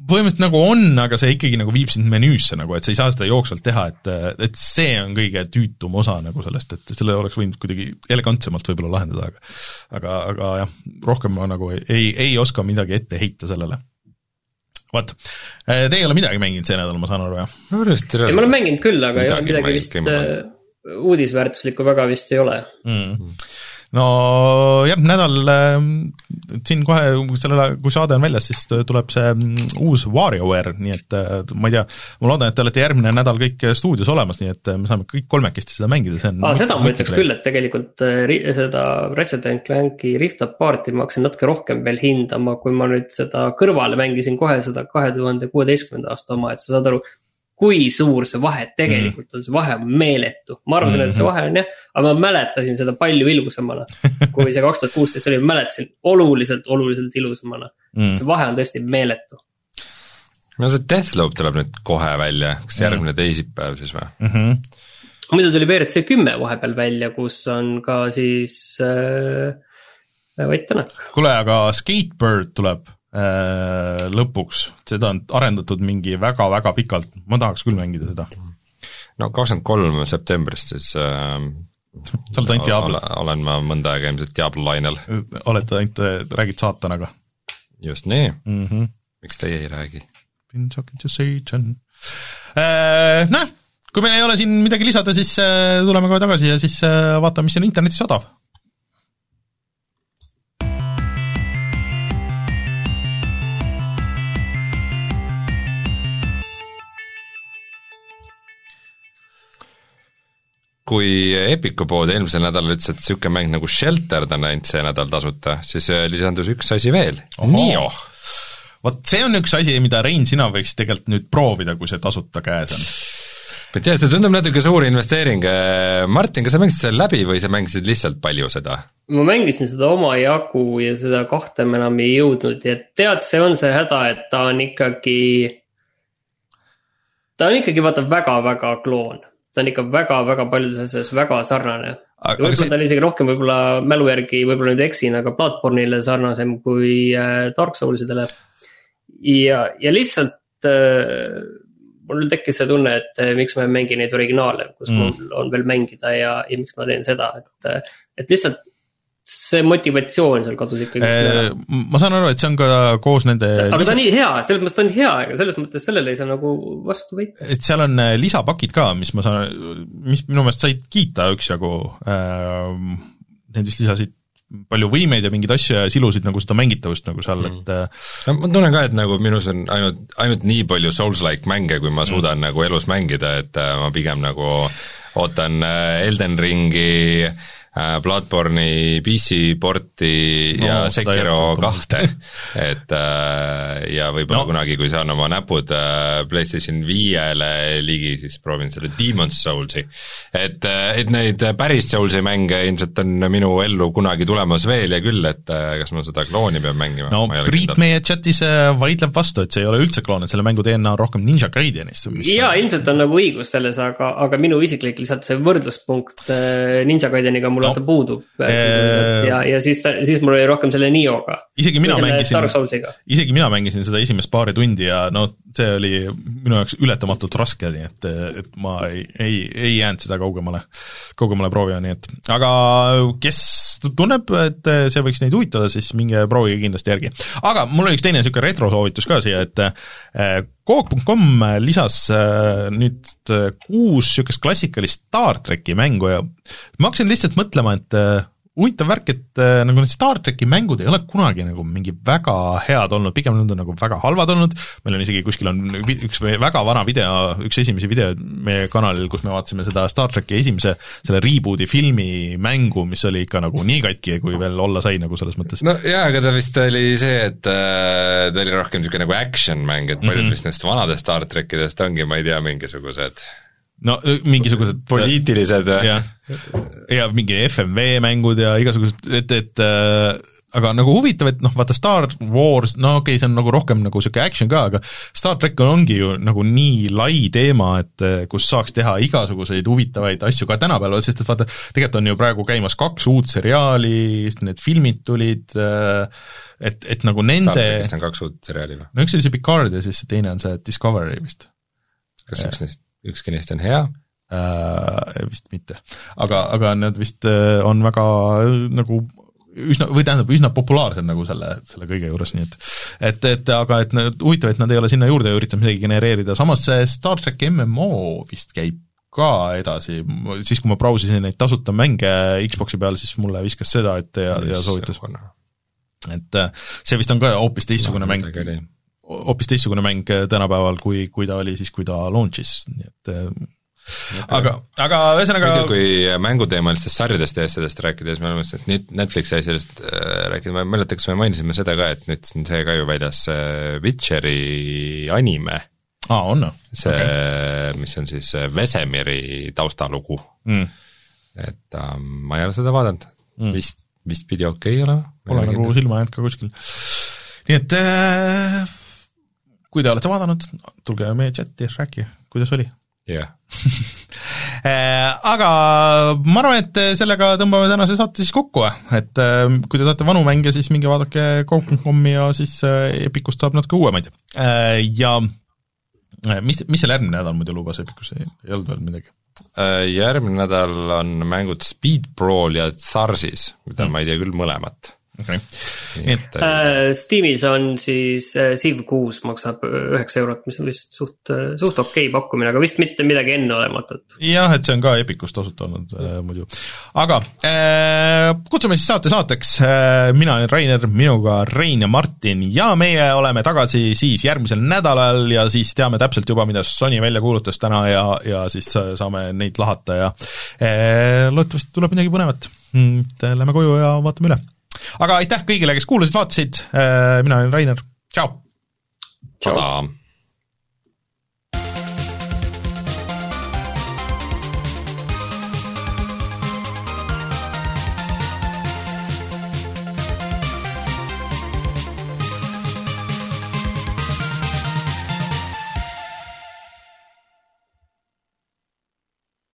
põhimõtteliselt nagu on, aga see ikkagi nagu viib sind menüüsse nagu, et sa ei saa seda jooksvalt teha, et, et see on kõige tüütum osa nagu sellest, et selle oleks võinud kuidagi elegantsemalt võib-olla lahendada, aga aga, aga jah, rohkem ma nagu ei, ei oska midagi ette heita sellele. Vaat, te ei ole midagi mänginud see nädal, ma saan aru, jah? No, ja ma olen mänginud küll, aga midagi, midagi vist uudisväärtuslikku väga vist ei ole. Mm. No jah, nädal äh, siin kohe, sellele, kui saade on väljas, siis tuleb see uus WarioWare, nii et äh, ma ei tea, ma loodan, et te olete järgmine nädal kõik stuudios olemas, nii et me saame kõik kolmekesti seda mängida. See on ah, seda ma ütleks küll, et tegelikult äh, seda Ratchet and Clanki Rift Aparti ma hakkasin natuke rohkem veel hindama, kui ma nüüd seda kõrvale mängisin kohe seda kahe tuhande kuueteistkümnenda aasta oma, et sa saad aru, kui suur see vahe tegelikult on, see vahe on meeletu. Ma arvasin, et see vahe on jah, aga ma mäletasin seda palju ilusamana, kui see kaks tuhat kuusteist oli, ma mäletasin oluliselt, oluliselt ilusamana. Mm. See vahe on tõesti meeletu. No see Deathloop tuleb nüüd kohe välja, kas järgmine mm. teisipäev siis või? Mm-hmm. Muidu tuli V R C kümme vahepeal välja, kus on ka siis äh, Vait Tänak. Kule, aga Skatebird tuleb lõpuks, seda on arendatud mingi väga-väga pikalt, ma tahaks küll mängida seda. No kakskümmend kolm septembrist siis äh, sa oled ainult Diablo. Olen ma mõnda aega ilmselt Diablo lainel. Oled ainult, räägid saatanaga. Just nii, mm-hmm. Miks teie ei räägi? Been talking to Satan. Äh, näh, kui meil ei ole siin midagi lisada, siis äh, tuleme kohe tagasi ja siis äh, vaatame, mis on internetis odav. Kui Epiku pood eelmisel nädalal ütles, et siuke mäng nagu Sheltered on ainult see nädal tasuta, siis lisandus üks asi veel. Nio! Vot see on üks asi, mida Rein, sina võiks tegelikult nüüd proovida, kui see tasuta käes on. Ma tea, see tundub natuke suur investeering. Martin, kas sa mängisid selle läbi või sa mängisid lihtsalt palju seda? Ma mängisin seda oma jagu ja seda kahte me enam ei jõudnud ja tead, see on see häda, et ta on ikkagi ta on ikkagi vaata väga-väga kloon. Ta on ikka väga-väga paljudes asjades väga sarnane. Ja võib-olla see... ta on isegi rohkem võib-olla mälu järgi, võib-olla nüüd eksin, aga Bloodborne'ile sarnasem kui Dark Soulsidele. Ja, ja lihtsalt äh, mul tekkis see tunne, et miks ma mängin neid originaale, kus mm. mul on veel mängida ja, ja miks ma teen seda, et, et lihtsalt see motivatsioon seal kadus ikkagi eee, ma saan aru, et see on ka koos nende aga lisa... ta on nii hea, selles mõttes ta on hea ja selles mõttes sellele ei saa nagu vastu võita et seal on lisapakid ka, mis ma saan mis minu meelest said kiita üksjagu äh, nendest lisasid palju võimeid ja mingeid asju ja silusid nagu seda mängitavust nagu seal, et no, ma tunnen ka, et nagu minus on ainult, ainult nii palju Souls-like mänge, kui ma suudan mm. nagu elus mängida, et ma pigem nagu ootan Elden Ringi Bloodborne'i P C porti no, ja Sekiro kahte, et ja võib-olla no. kunagi, kui saan oma näpud PlayStation viiele ligi, siis proovin selle Demon's Soulsi. Et, et neid päris Soulsi mänge ilmselt on minu ellu kunagi tulemas veel ja küll, et kas ma seda klooni peab mängima. No Priit meie chatis vaidleb vastu, et see ei ole üldse kloon, et selle mängu D N A on rohkem Ninja Gaidenist. Jaa, ilmselt on nagu õigus selles, aga, aga minu isiklik lihtsalt see võrdluspunkt Ninja Gaideniga mul no. puudub eee... ja, ja siis, ta, siis mul oli rohkem selle Nioga isegi mina, mängisin, isegi mina mängisin seda esimest paari tundi ja no see oli minu jaoks ületamatult raske, nii et, et ma ei, ei, ei jäänud seda kaugemale, kaugemale proovida, nii et aga kes tunneb, et see võiks neid huvitada, siis minge proovige kindlasti järgi. Aga mul oli üks teine niisugune retrosoovitus ka siia, et Coop punkt com lisas nüüd kuus niisugust klassikalist Star Treki mängu ja ma hakkasin lihtsalt mõtlema, et huvitav värk, et nagu need Star Treki mängud ei ole kunagi nagu mingi väga head olnud, pigem need on nagu väga halvad olnud, meil on isegi kuskil on üks väga vana video, üks esimesi video meie kanalil, kus me vaatasime seda Star Treki esimese selle rebooti filmi mängu, mis oli ikka nagu nii katki, kui veel olla sai nagu selles mõttes. No jaa, aga ta vist oli see, et äh, ta oli rohkem niisugune nagu action mäng, et paljud mm-hmm. vist nendest vanadest Star Trekidest ongi, ma ei tea, mingisugused no mingisugused poliitilised ja, ja mingi F M V mängud ja igasugused, et, et aga nagu huvitav, et noh, vaata Star Wars, no okei okay,, see on nagu rohkem nagu siuke action ka, aga Star Trek ongi ju nagu nii lai teema, et kus saaks teha igasuguseid huvitavaid asju ka tänapäeval, sest et vaata, tegelikult on ju praegu käimas kaks uut seriaali, need filmid tulid, et, et nagu nende Star Trekist on kaks uut seriaali või? No üks oli see Picard ja siis see teine on see Discovery vist. Kas üks neist, ükski neist on hea? Äh, vist mitte. Aga, aga need vist on väga nagu üsna, või tähendab, üsna populaarsed nagu selle, selle kõige juures, nii et et, et aga et need huvitav, et nad ei ole sinna juurde ja üritanud midagi genereerida, samas see Star Trek M M O vist käib ka edasi, siis kui ma brausisin neid tasuta mänge Xboxi peal, siis mulle viskas seda, et ja, ja soovitas. Et see vist on ka hoopis teistsugune no, mäng, hoopis teistsugune mäng tänapäeval, kui, kui ta oli siis, kui ta launchis, nii et aga, aga ühesõnaga kui mänguteemalistest sarjadest ja asjadest rääkides, me oleme sellest Netflixi asjadest rääkida, ma mäletaks, me mainisime seda ka, et nüüd see ka ju väljas Witcheri anime. Aa, on no? See, okay. Mis on siis Vesemiri taustalugu. Mm. Et um, ma ei ole seda vaadanud. Mm. Vist, vist pidi okei okay olema. Pole nagu kinda. Silma jäänud ka kuskil. Nii et äh, kui te olete vaadanud, tulge meie chati, rääki, kuidas oli. jah yeah. Aga ma arvan, et sellega tõmbame tänase saate siis kokku, et kui te tahate vanu mänge, siis minge vaadake Coke punkt com-i ja siis Epicust saab natuke uuemaid. Ja mis, mis seal järgmine nädal muidu lubas Epicus, ei, ei olnud veel midagi? Järgmine nädal on mängud Speed Brawl ja Tharsis, mida mm. ma ei tea küll mõlemat. Okay. Et, äh, Steamis on siis äh, Civ kuus maksab üheksa eurot, mis on vist suht, suht okei okay pakkumine, aga vist mitte midagi enneolematut. Jah, et see on ka Epicust tasuta olnud äh, muidu. Aga äh, kutsume siis saate saateks, äh, mina olen Rainer, minuga Rein ja Martin ja meie oleme tagasi siis järgmisel nädalal ja siis teame täpselt juba, mida Sony välja kuulutas täna ja, ja siis saame neid lahata ja äh, loodetavasti tuleb midagi põnevat. Lähme koju ja vaatame üle. Aga aitäh kõigile, kes kuulasid, vaatasid, mina olen Rainer, tšau! Tšau!